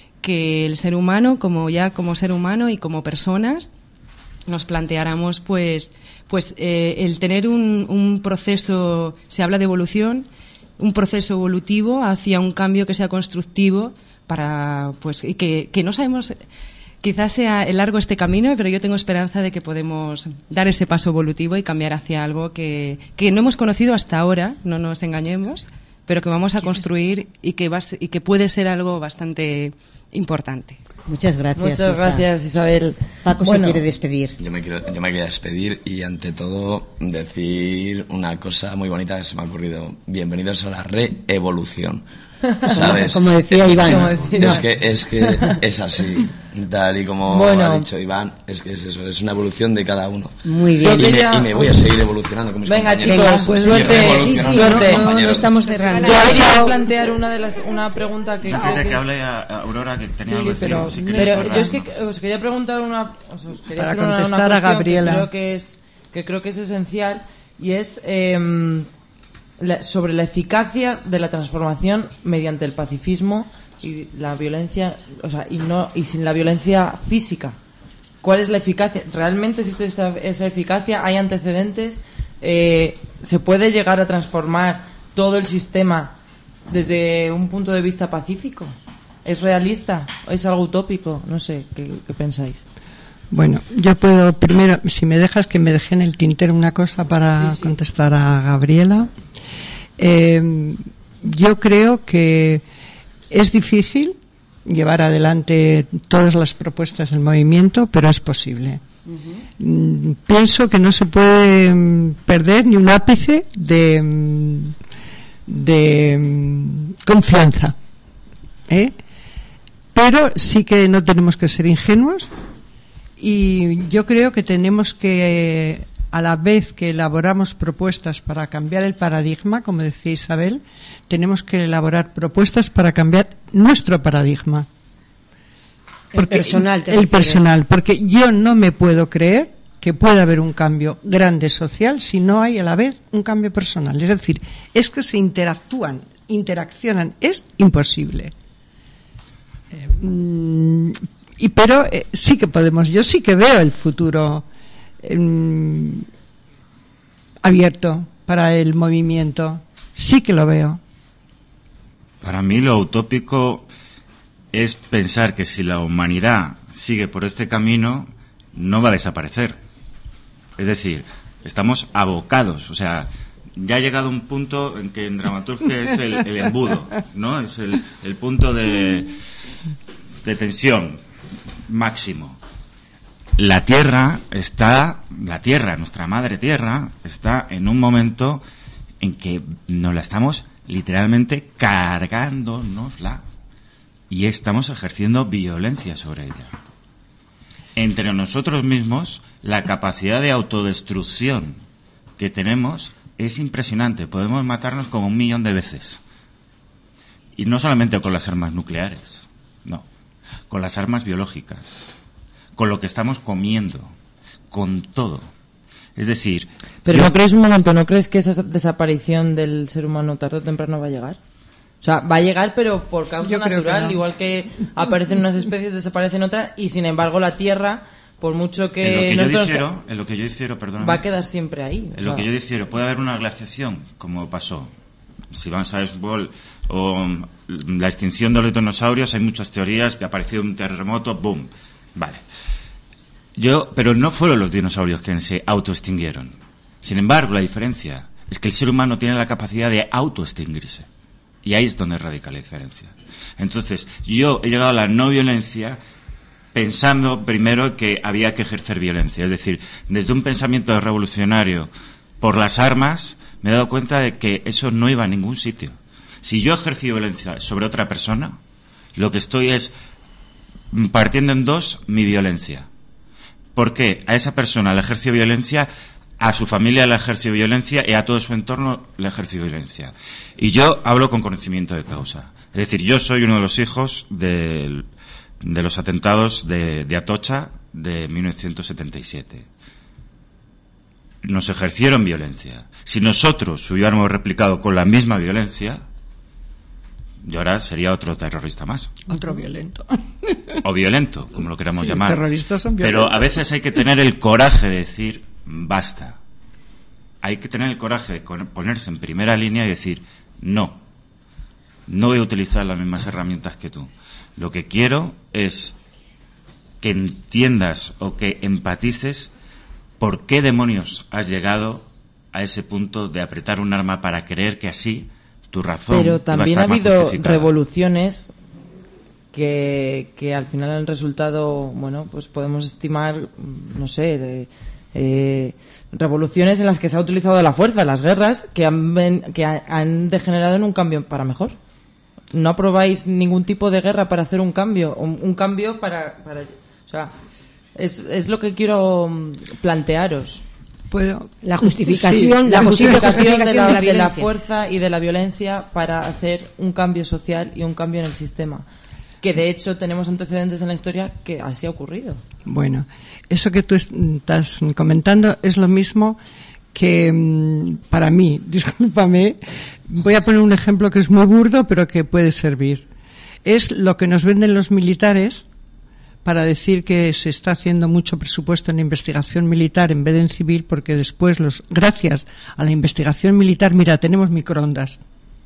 que el ser humano, como ya como ser humano y como personas, nos planteáramos, pues, pues eh, el tener un, un proceso, se habla de evolución, un proceso evolutivo hacia un cambio que sea constructivo para, pues, y que, que no sabemos, quizás sea largo este camino, pero yo tengo esperanza de que podemos dar ese paso evolutivo y cambiar hacia algo que, que no hemos conocido hasta ahora, no nos engañemos, pero que vamos a construir y que va, y que puede ser algo bastante importante. Muchas gracias. Muchas Isa. gracias, Isabel. Paco bueno, se quiere despedir. Yo me quiero, yo me quería despedir y ante todo decir una cosa muy bonita que se me ha ocurrido. Bienvenidos a la reevolución. ¿Sabes? Como decía Iván. Como decía. Es que es que es así, tal y como bueno. ha dicho Iván, es que es eso, es una evolución de cada uno. Muy bien. Y, quería... me, y me voy a seguir evolucionando con mis Venga, compañeros. chicos, pues suerte. Sí, sí, suerte. no, no, no estamos cerrando. Yo quería plantear una de las una pregunta que Antes de creo que que es... hable a Aurora, que tenía Sí, algo que pero, decir, si queréis pero cerrar, yo es que ¿no? os quería preguntar una, os, os quería Para hacer una, contestar una a cuestión Gabriela. que creo que es que creo que es esencial y es eh, la, sobre la eficacia de la transformación mediante el pacifismo y la violencia, o sea, y no y sin la violencia física. ¿Cuál es la eficacia? ¿Realmente existe esta, esa eficacia? ¿Hay antecedentes? Eh, ¿Se puede llegar a transformar todo el sistema desde un punto de vista pacífico? ¿Es realista? ¿Es algo utópico? No sé, ¿qué, qué pensáis? Bueno, yo puedo primero, si me dejas que me deje en el tintero una cosa para Sí, sí. contestar a Gabriela. Eh, yo creo que es difícil llevar adelante todas las propuestas del movimiento, pero es posible. Uh-huh. Mm, pienso que no se puede mm, perder ni un ápice de, mm, de mm, confianza, ¿eh? Pero sí que no tenemos que ser ingenuos y yo creo que tenemos que, eh, a la vez que elaboramos propuestas para cambiar el paradigma, como decía Isabel, tenemos que elaborar propuestas para cambiar nuestro paradigma. Porque el personal, te el refieres. personal, porque yo no me puedo creer que pueda haber un cambio grande social si no hay a la vez un cambio personal. Es decir, es que se interactúan, interaccionan, es imposible. Eh, mm, y pero eh, sí que podemos, yo sí que veo el futuro eh, abierto para el movimiento, sí que lo veo. Para mí lo utópico es pensar que si la humanidad sigue por este camino, no va a desaparecer. Es decir, estamos abocados, o sea, ya ha llegado un punto en que en dramaturgia es el, el embudo, ¿no? Es el, el punto de, de tensión máximo. La Tierra está, la Tierra, nuestra madre Tierra, está en un momento en que nos la estamos literalmente cargándonosla. Y estamos ejerciendo violencia sobre ella. Entre nosotros mismos, la capacidad de autodestrucción que tenemos es impresionante. Podemos matarnos como un millón de veces. Y no solamente con las armas nucleares, no. Con las armas biológicas, con lo que estamos comiendo, con todo. Es decir... Pero yo... ¿no crees un momento, no crees que esa desaparición del ser humano tarde o temprano va a llegar? O sea, va a llegar, pero por causa Yo creo natural, que no. igual que aparecen unas especies, desaparecen otras, y sin embargo la Tierra, por mucho que, En lo que yo nosotros difiero, en lo que yo difiero, perdóname, va a quedar siempre ahí. En o lo sea. que yo difiero, puede haber una glaciación, como pasó. Si vamos a béisbol o um, la extinción de los dinosaurios, hay muchas teorías, que apareció un terremoto, boom. Vale. Yo, pero no fueron los dinosaurios quienes se autoextinguieron. Sin embargo, la diferencia es que el ser humano tiene la capacidad de autoextinguirse. Y ahí es donde radica la diferencia. Entonces, yo he llegado a la no violencia pensando primero que había que ejercer violencia. Es decir, desde un pensamiento revolucionario por las armas, me he dado cuenta de que eso no iba a ningún sitio. Si yo ejercí violencia sobre otra persona, lo que estoy es partiendo en dos mi violencia. ¿Por qué? A esa persona le ejerció violencia, a su familia le ejerció violencia y a todo su entorno le ejerció violencia. Y yo hablo con conocimiento de causa. Es decir, yo soy uno de los hijos de, de los atentados de, de Atocha de mil novecientos setenta y siete. Nos ejercieron violencia. Si nosotros hubiéramos replicado con la misma violencia, yo ahora sería otro terrorista más. Otro violento. O violento, como lo queramos sí, llamar. Terroristas son violentos. Pero a veces hay que tener el coraje de decir, basta. Hay que tener el coraje de ponerse en primera línea y decir, no, no voy a utilizar las mismas herramientas que tú. Lo que quiero es que entiendas o que empatices por qué demonios has llegado a ese punto de apretar un arma para creer que así tu razón Pero también va a ha estar más habido justificada. revoluciones que, que al final han resultado, bueno, pues podemos estimar, no sé, de, eh, revoluciones en las que se ha utilizado la fuerza, las guerras, que han, ven- que ha- han degenerado en un cambio para mejor. ¿No aprobáis ningún tipo de guerra para hacer un cambio? Un, un cambio para, para... O sea, es, es lo que quiero mm, plantearos. Puedo- La justificación, Sí, La posible justificación de la, de la violencia. fuerza y de la violencia para hacer un cambio social y un cambio en el sistema. Que de hecho tenemos antecedentes en la historia que así ha ocurrido. Bueno, eso que tú estás comentando es lo mismo que mm, para mí, discúlpame, voy a poner un ejemplo que es muy burdo pero que puede servir. Es lo que nos venden los militares para decir que se está haciendo mucho presupuesto en investigación militar en vez de en civil, porque después, los gracias a la investigación militar, mira, tenemos microondas.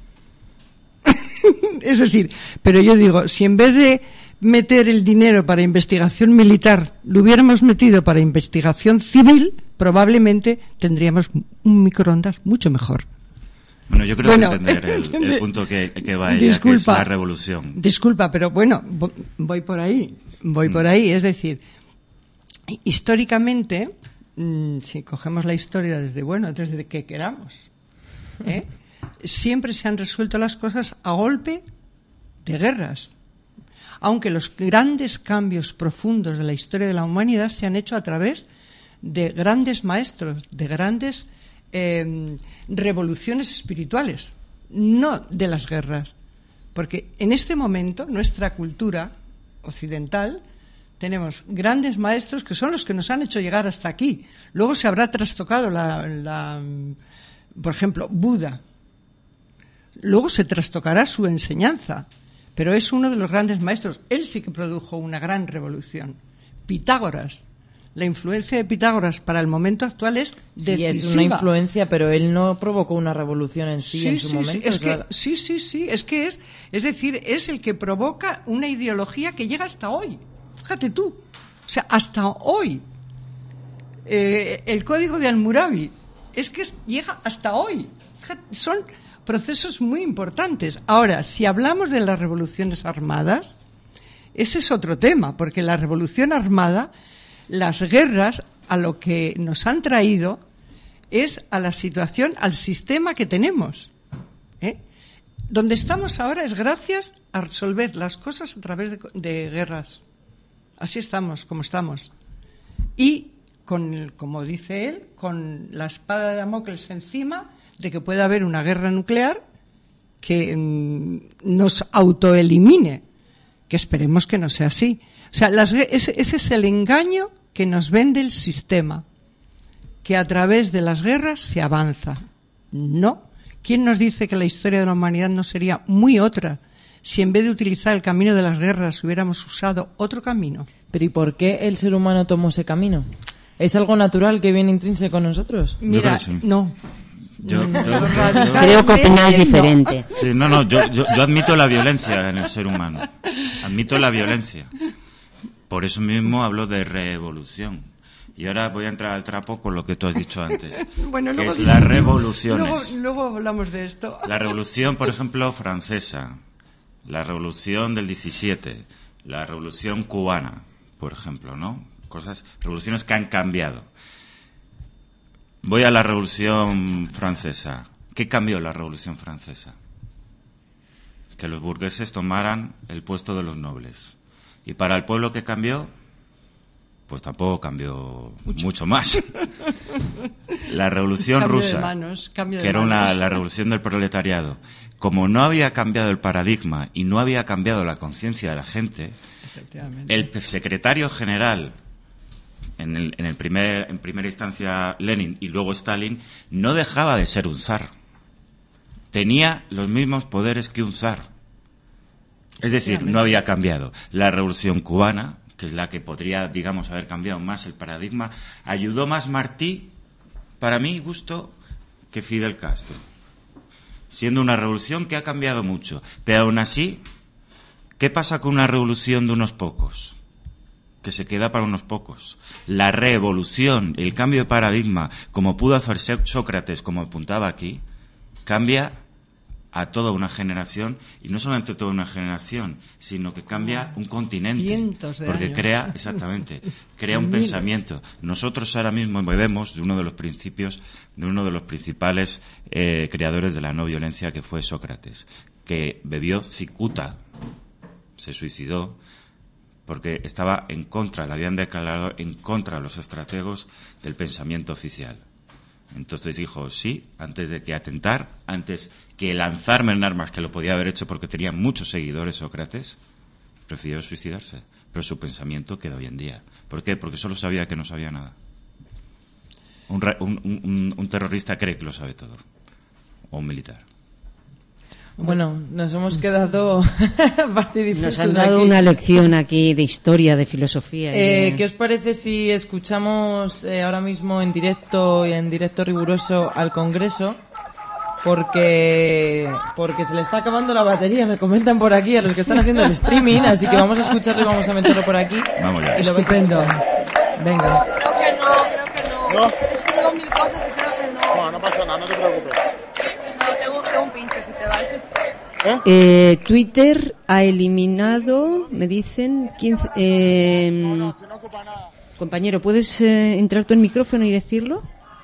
Es decir, pero yo digo, si en vez de meter el dinero para investigación militar lo hubiéramos metido para investigación civil, probablemente tendríamos un microondas mucho mejor. Bueno, yo creo Bueno, que entender el, entiende- el punto que, que va ella, Disculpa. que es la revolución. Disculpa, pero bueno, vo- voy por ahí, voy por ahí. Es decir, históricamente, mm, si cogemos la historia desde, bueno, desde que queramos, ¿eh? siempre se han resuelto las cosas a golpe de guerras. Aunque los grandes cambios profundos de la historia de la humanidad se han hecho a través de grandes maestros, de grandes eh, revoluciones espirituales, no de las guerras. Porque en este momento, nuestra cultura occidental, tenemos grandes maestros que son los que nos han hecho llegar hasta aquí. Luego se habrá trastocado, la, la, por ejemplo, Buda. Luego se trastocará su enseñanza, pero es uno de los grandes maestros. Él sí que produjo una gran revolución. Pitágoras. La influencia de Pitágoras para el momento actual es decisiva. Sí, es una influencia, pero él no provocó una revolución en sí, en su sí, momento. Sí, es o sea, que, sí, sí, sí, es que es, es decir, es el que provoca una ideología que llega hasta hoy. Fíjate tú, o sea, hasta hoy. Eh, el Código de Hammurabi, es que es- llega hasta hoy. Fíjate, son procesos muy importantes. Ahora, si hablamos de las revoluciones armadas, ese es otro tema, porque la revolución armada, las guerras, a lo que nos han traído es a la situación, al sistema que tenemos. ¿eh? Donde estamos ahora es gracias a resolver las cosas a través de, de guerras. Así estamos, como estamos. Y, con el, como dice él, con la espada de Damocles encima de que pueda haber una guerra nuclear que mm, nos autoelimine, que esperemos que no sea así. O sea, las, ese, ese es el engaño que nos vende el sistema, que a través de las guerras se avanza. No. ¿Quién nos dice que la historia de la humanidad no sería muy otra si en vez de utilizar el camino de las guerras hubiéramos usado otro camino? Pero ¿y por qué el ser humano tomó ese camino? ¿Es algo natural que viene intrínseco en nosotros? Yo Mira, creo que sí. no. Yo, yo- yo- Creo que opináis no. diferente. sí, no, no, yo, yo, yo admito la violencia en el ser humano. Admito la violencia. Por eso mismo hablo de revolución. Y ahora voy a entrar al trapo con lo que tú has dicho antes, bueno, que luego es las discutimos. revoluciones. Luego, luego hablamos de esto. La revolución, por ejemplo, francesa, la revolución del diecisiete, la revolución cubana, por ejemplo, ¿no? Cosas, revoluciones que han cambiado. Voy a la revolución francesa. ¿Qué cambió la revolución francesa? Que los burgueses tomaran el puesto de los nobles. ¿Y para el pueblo qué cambió? Pues tampoco cambió mucho, mucho más. La revolución Cambio de rusa, manos, cambio de que era una, manos. la revolución del proletariado, como no había cambiado el paradigma y no había cambiado la conciencia de la gente, Efectivamente. el secretario general, en, el, en, el primer, en primera instancia Lenin y luego Stalin, no dejaba de ser un zar. Tenía los mismos poderes que un zar. Es decir, no había cambiado. La revolución cubana, que es la que podría, digamos, haber cambiado más el paradigma, ayudó más Martí, para mi gusto, que Fidel Castro. Siendo una revolución que ha cambiado mucho. Pero aún así, ¿qué pasa con una revolución de unos pocos? Que se queda para unos pocos. La revolución, el cambio de paradigma, como pudo hacer Sócrates, como apuntaba aquí, cambia a toda una generación, y no solamente toda una generación, sino que cambia un continente. Cientos de porque años. crea, exactamente, crea un Miles. pensamiento. Nosotros ahora mismo bebemos de uno de los principios, de uno de los principales eh, creadores de la no violencia, que fue Sócrates, que bebió cicuta, se suicidó, porque estaba en contra, le habían declarado en contra a los estrategos del pensamiento oficial. Entonces dijo, sí, antes de que atentar, antes que lanzarme en armas, que lo podía haber hecho porque tenía muchos seguidores Sócrates, prefirió suicidarse. Pero su pensamiento quedó hoy en día. ¿Por qué? Porque solo sabía que no sabía nada. Un, un, un, un terrorista cree que lo sabe todo. O un militar. Bueno, nos hemos quedado Nos han dado aquí. una lección aquí de historia, de filosofía. y Eh, de- ¿Qué os parece si escuchamos eh, ahora mismo en directo y en directo riguroso al Congreso? Porque porque se le está acabando la batería, me comentan por aquí a los que están haciendo el streaming, así que vamos a escucharlo y vamos a meterlo por aquí. Vamos ya. Y lo vais a Estupendo. escuchar. Venga. Creo que no, creo que no. ¿No? Es que digo mil cosas y creo que no. No, no pasa nada, no te preocupes. No, tengo, tengo un pincho si te vale. Eh, Twitter ha eliminado, me dicen, quince... eh, compañero, ¿puedes eh, entrar tú en micrófono y decirlo?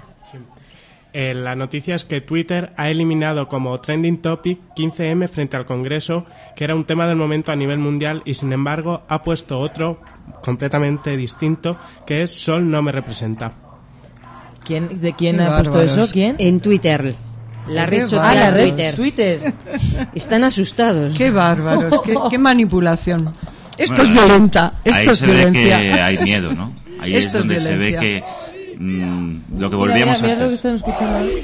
Eh, la noticia es que Twitter ha eliminado como trending topic quince eme frente al Congreso, que era un tema del momento a nivel mundial, y sin embargo ha puesto otro completamente distinto, que es Sol no me representa. ¿Quién, ¿De quién Qué ha puesto bárbaros. eso? ¿Quién? En Twitter. La Qué red social Ah, la red Twitter. Twitter. Están asustados. Qué bárbaros, qué, qué manipulación. Esto Bueno, es violenta, esto ahí es se ve violencia. que hay miedo, ¿no? Ahí es Esto es donde se ve violencia. que mm, lo que Mira, volvíamos mira, mira lo que antes. están escuchando ahí.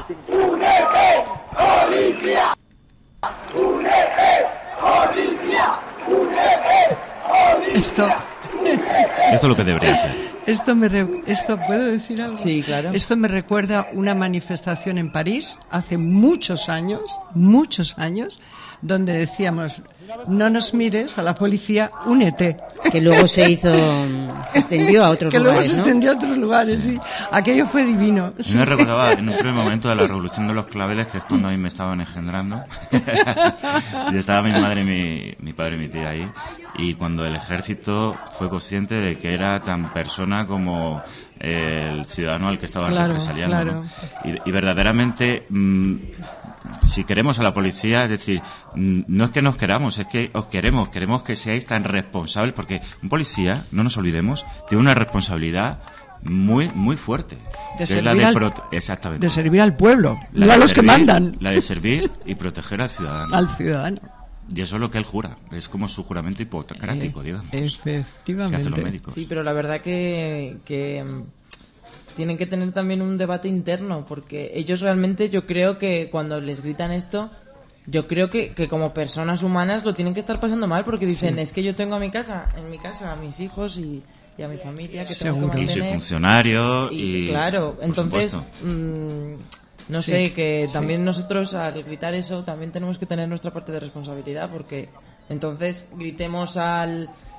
Esto, Esto es lo que debería ser. esto me, re- esto puedo decir algo. Sí, claro. Esto me recuerda una manifestación en París hace muchos años, muchos años, donde decíamos, no nos mires a la policía, únete. Que luego se hizo, se extendió a otros que luego lugares, se ¿no? extendió a otros lugares, sí. Aquello fue divino. A mí sí. me recordaba en un primer momento de la revolución de los claveles, que es cuando a mí me estaban engendrando. Y estaba mi madre, mi, mi padre y mi tía ahí. Y cuando el ejército fue consciente de que era tan persona como eh, el ciudadano al que estaban Claro, represaliando. claro. ¿no? Y, y verdaderamente, mmm, si queremos a la policía, es decir, mm, no es que nos queramos, es que os queremos. Queremos que seáis tan responsables, porque un policía, no nos olvidemos, tiene una responsabilidad muy muy fuerte, que es la servir de al- prote- exactamente De servir al pueblo, la no de a los que servir- mandan, la de servir y proteger al ciudadano, al ciudadano. y eso es lo que él jura, es como su juramento hipocrático, digamos, que Efectivamente. hacen los médicos. Sí, pero la verdad que, que mm, tienen que tener también un debate interno, porque ellos realmente, yo creo que cuando les gritan esto, yo creo que, que como personas humanas lo tienen que estar pasando mal, porque dicen, es que yo tengo a mi casa, en mi casa, a mis hijos y, y a mi familia que tengo Seguro. que Y soy mantener. funcionario y, Y sí, claro, por entonces, supuesto. mm, no Sí, sé, que sí. también nosotros al gritar eso también tenemos que tener nuestra parte de responsabilidad, porque entonces gritemos al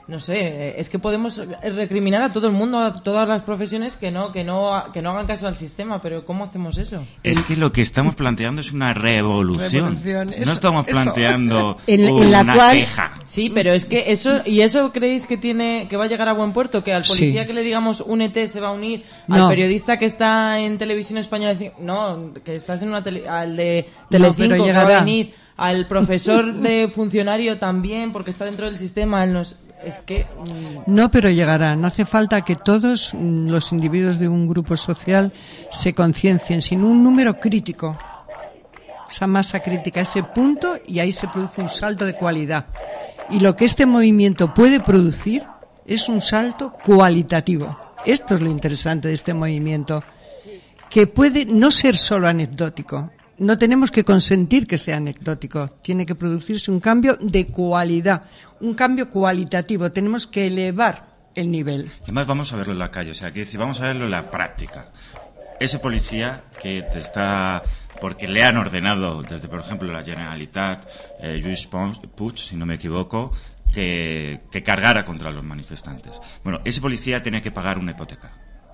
no sé, es que podemos recriminar a todo el mundo, a todas las profesiones que no que no que no hagan caso al sistema, pero ¿cómo hacemos eso? Es que lo que estamos planteando es una revolución. Revolución, no eso, estamos eso. planteando En- en una la cual- queja. Sí, pero es que eso y eso creéis que tiene que va a llegar a buen puerto, que al policía Sí. que le digamos únete se va a unir, No. al periodista que está en televisión española, dice- no, que estás en una tele, al de No, Telecinco pero que va a llegará. venir, al profesor de funcionario también porque está dentro del sistema, él nos, es que mm, No, pero llegará. No hace falta que todos mm, los individuos de un grupo social se conciencien, sino un número crítico. Esa masa crítica, ese punto, y ahí se produce un salto de cualidad. Y lo que este movimiento puede producir es un salto cualitativo. Esto es lo interesante de este movimiento, que puede no ser solo anecdótico. No tenemos que consentir que sea anecdótico. Tiene que producirse un cambio de cualidad, un cambio cualitativo. Tenemos que elevar el nivel. Y además vamos a verlo en la calle, o sea, que decir, vamos a verlo en la práctica. Ese policía que te está, porque le han ordenado desde, por ejemplo, la Generalitat, eh, Lluís Puig, si no me equivoco, que, que cargara contra los manifestantes. Bueno, ese policía tiene que pagar una hipoteca.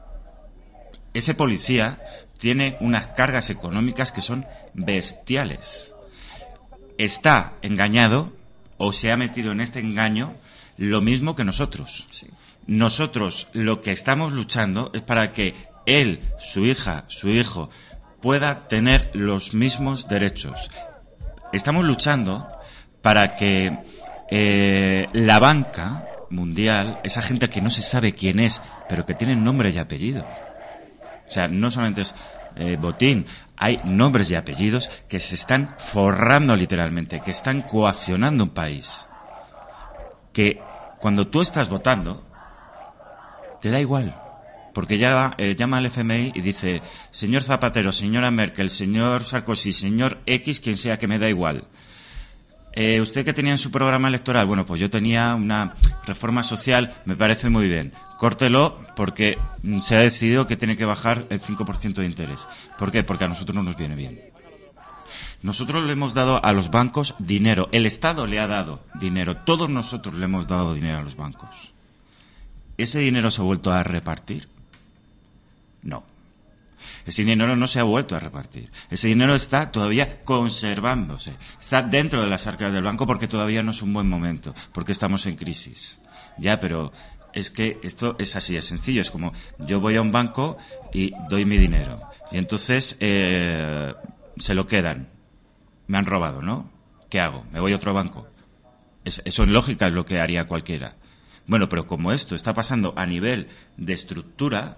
Ese policía tiene unas cargas económicas que son bestiales. Está engañado o se ha metido en este engaño lo mismo que nosotros. Sí. Nosotros lo que estamos luchando es para que él, su hija, su hijo, pueda tener los mismos derechos. Estamos luchando para que eh, la banca mundial, esa gente que no se sabe quién es, pero que tiene nombre y apellido. O sea, no solamente es eh, botín, hay nombres y apellidos que se están forrando literalmente, que están coaccionando un país. Que cuando tú estás votando, te da igual. Porque ya eh, llama al F M I y dice, señor Zapatero, señora Merkel, señor Sarkozy, señor X, quien sea, que me da igual. Eh, ¿Usted qué tenía en su programa electoral? Bueno, pues yo tenía una reforma social, me parece muy bien. Córtelo porque mm, se ha decidido que tiene que bajar el cinco por ciento de interés. ¿Por qué? Porque a nosotros no nos viene bien. Nosotros le hemos dado a los bancos dinero. El Estado le ha dado dinero. Todos nosotros le hemos dado dinero a los bancos. ¿Ese dinero se ha vuelto a repartir? No. Ese dinero no se ha vuelto a repartir. Ese dinero está todavía conservándose. Está dentro de las arcas del banco porque todavía no es un buen momento, porque estamos en crisis. Ya, pero es que esto es así, es sencillo. Es como yo voy a un banco y doy mi dinero. Y entonces eh, se lo quedan. Me han robado, ¿no? ¿Qué hago? ¿Me voy a otro banco? Es, eso en lógica es lo que haría cualquiera. Bueno, pero como esto está pasando a nivel de estructura,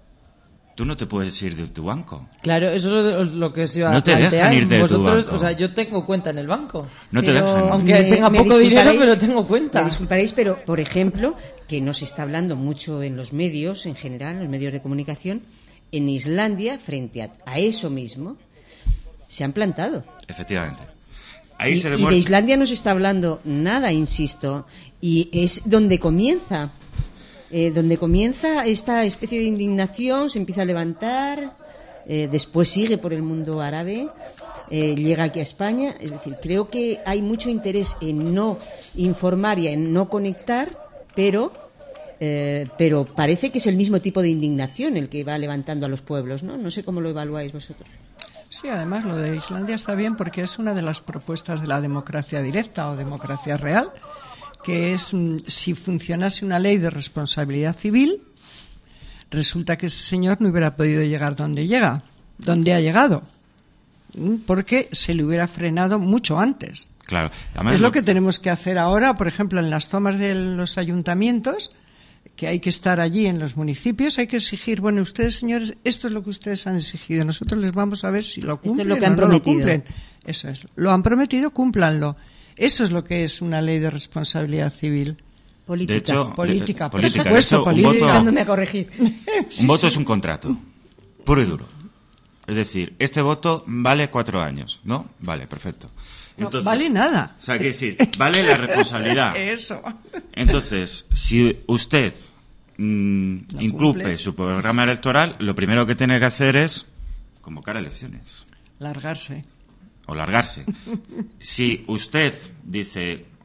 tú no te puedes ir de tu banco. claro, eso es lo que se iba a No te dejan plantear. ir de tu Vosotros, banco. o sea, yo tengo cuenta en el banco. No te Pero dejan. Aunque me- tenga me poco dinero, disculparéis- pero tengo cuenta. Me disculparéis, pero, por ejemplo, que no se está hablando mucho en los medios, en general, en los medios de comunicación, en Islandia, frente a, a eso mismo, se han plantado. Efectivamente. Ahí Y, se y de demuestra. Islandia no se está hablando nada, insisto, y es donde comienza, eh, donde comienza esta especie de indignación, se empieza a levantar, eh, después sigue por el mundo árabe, eh, llega aquí a España, es decir, creo que hay mucho interés en no informar y en no conectar, pero eh, pero parece que es el mismo tipo de indignación el que va levantando a los pueblos, ¿no? No sé cómo lo evaluáis vosotros. Sí, además lo de Islandia está bien porque es una de las propuestas de la democracia directa o democracia real, que es mm, si funcionase una ley de responsabilidad civil, resulta que ese señor no hubiera podido llegar donde llega, donde ha llegado, mm, porque se le hubiera frenado mucho antes. Claro. Además, Es lo que tenemos que hacer ahora, por ejemplo, en las tomas de los ayuntamientos, que hay que estar allí en los municipios, hay que exigir, bueno, ustedes, señores, esto es lo que ustedes han exigido, nosotros les vamos a ver si lo cumplen Esto es lo que han o no lo prometido. cumplen. Eso es, lo han prometido, cúmplanlo. Eso es lo que es una ley de responsabilidad civil. Política. De hecho, Política, de- por política. De supuesto, hecho, un política. voto- Dándome a corregir. Un voto es un contrato, puro y duro. Es decir, este voto vale cuatro años, ¿no? Vale, perfecto. No, vale nada. O sea, hay que decir, vale la responsabilidad. Eso. Entonces, si usted mm, No incumple cumple. su programa electoral, lo primero que tiene que hacer es convocar elecciones Largarse. o largarse. Si usted dice,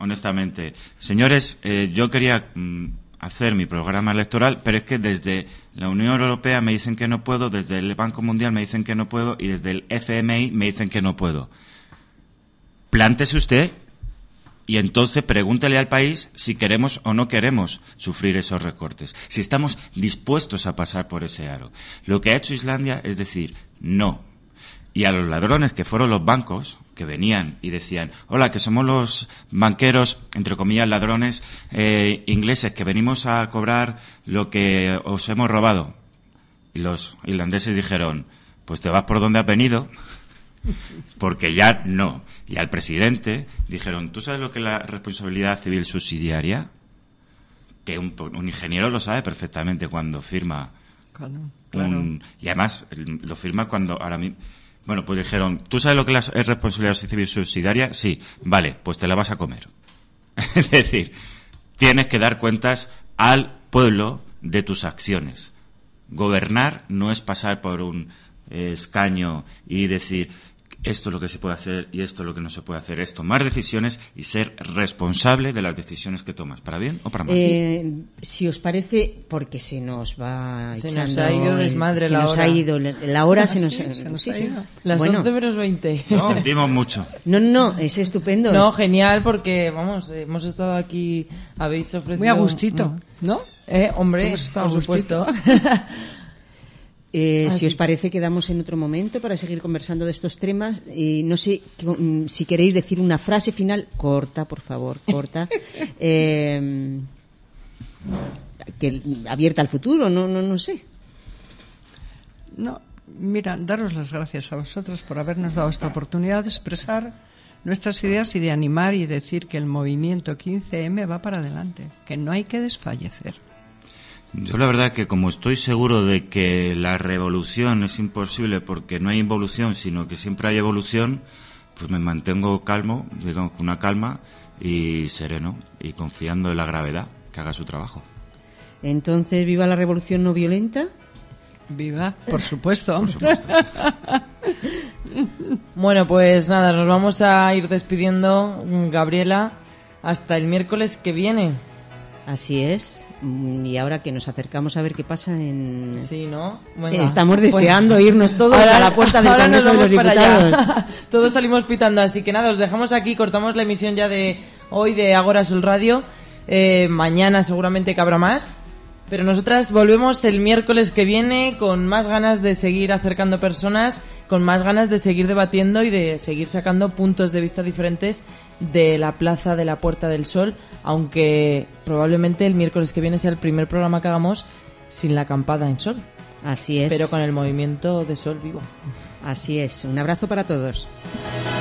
honestamente. Señores, eh, yo quería mm, hacer mi programa electoral, pero es que desde la Unión Europea me dicen que no puedo, desde el Banco Mundial me dicen que no puedo y desde el F M I me dicen que no puedo. Plántese usted y entonces pregúntele al país si queremos o no queremos sufrir esos recortes, si estamos dispuestos a pasar por ese aro. Lo que ha hecho Islandia es decir no. Y a los ladrones, que fueron los bancos, que venían y decían, hola, que somos los banqueros, entre comillas, ladrones eh, ingleses, que venimos a cobrar lo que os hemos robado. Y los irlandeses dijeron, pues te vas por donde has venido, porque ya no. Y al presidente dijeron, ¿tú sabes lo que es la responsabilidad civil subsidiaria? Que un, un ingeniero lo sabe perfectamente cuando firma. Claro, claro. Un, y además lo firma cuando ahora mismo... Bueno, pues dijeron, ¿tú sabes lo que es responsabilidad civil subsidiaria? Sí, vale, pues te la vas a comer. Es decir, tienes que dar cuentas al pueblo de tus acciones. Gobernar no es pasar por un eh, escaño y decir, esto es lo que se puede hacer y esto es lo que no se puede hacer. Es tomar decisiones y ser responsable de las decisiones que tomas, para bien o para mal. Eh, si os parece, porque se nos va Se echando nos ha ido desmadre el, la se nos hora. ha ido la, la hora, se nos, sí, se nos sí, ha sí. ido. Las Bueno. once menos veinte. Lo sentimos mucho. No, no, es estupendo. No, genial, porque, vamos, hemos estado aquí, habéis ofrecido... Muy a gustito, ¿no? Eh, hombre, Hemos estado por a gustito. supuesto. Eh, Así. si os parece, quedamos en otro momento para seguir conversando de estos temas. Y no sé mm, si queréis decir una frase final corta, por favor, corta, eh, que abierta al futuro, no, no, no sé. No, mira, daros las gracias a vosotros por habernos dado esta oportunidad de expresar nuestras ideas y de animar y decir que el movimiento quince eme va para adelante, que no hay que desfallecer. Yo la verdad que como estoy seguro de que la revolución es imposible porque no hay involución, sino que siempre hay evolución, pues me mantengo calmo, digamos con una calma y sereno y confiando en la gravedad que haga su trabajo. Entonces, ¿viva la revolución no violenta? Viva, por supuesto. Por supuesto. Bueno, pues nada, nos vamos a ir despidiendo, Gabriela, hasta el miércoles que viene. Así es. Y ahora que nos acercamos a ver qué pasa en... Sí, ¿no? Eh, Venga, Estamos pues- deseando irnos todos Ahora- a la puerta del ahora nos Congreso de los vamos para Diputados. allá. Todos salimos pitando, así que nada, os dejamos aquí, cortamos la emisión ya de hoy de Agora Sol Radio. Eh, mañana seguramente que habrá más. Pero nosotras volvemos el miércoles que viene con más ganas de seguir acercando personas, con más ganas de seguir debatiendo y de seguir sacando puntos de vista diferentes de la Plaza de la Puerta del Sol, aunque probablemente el miércoles que viene sea el primer programa que hagamos sin la acampada en sol, Así es. pero con el movimiento de sol vivo. Así es. Un abrazo para todos.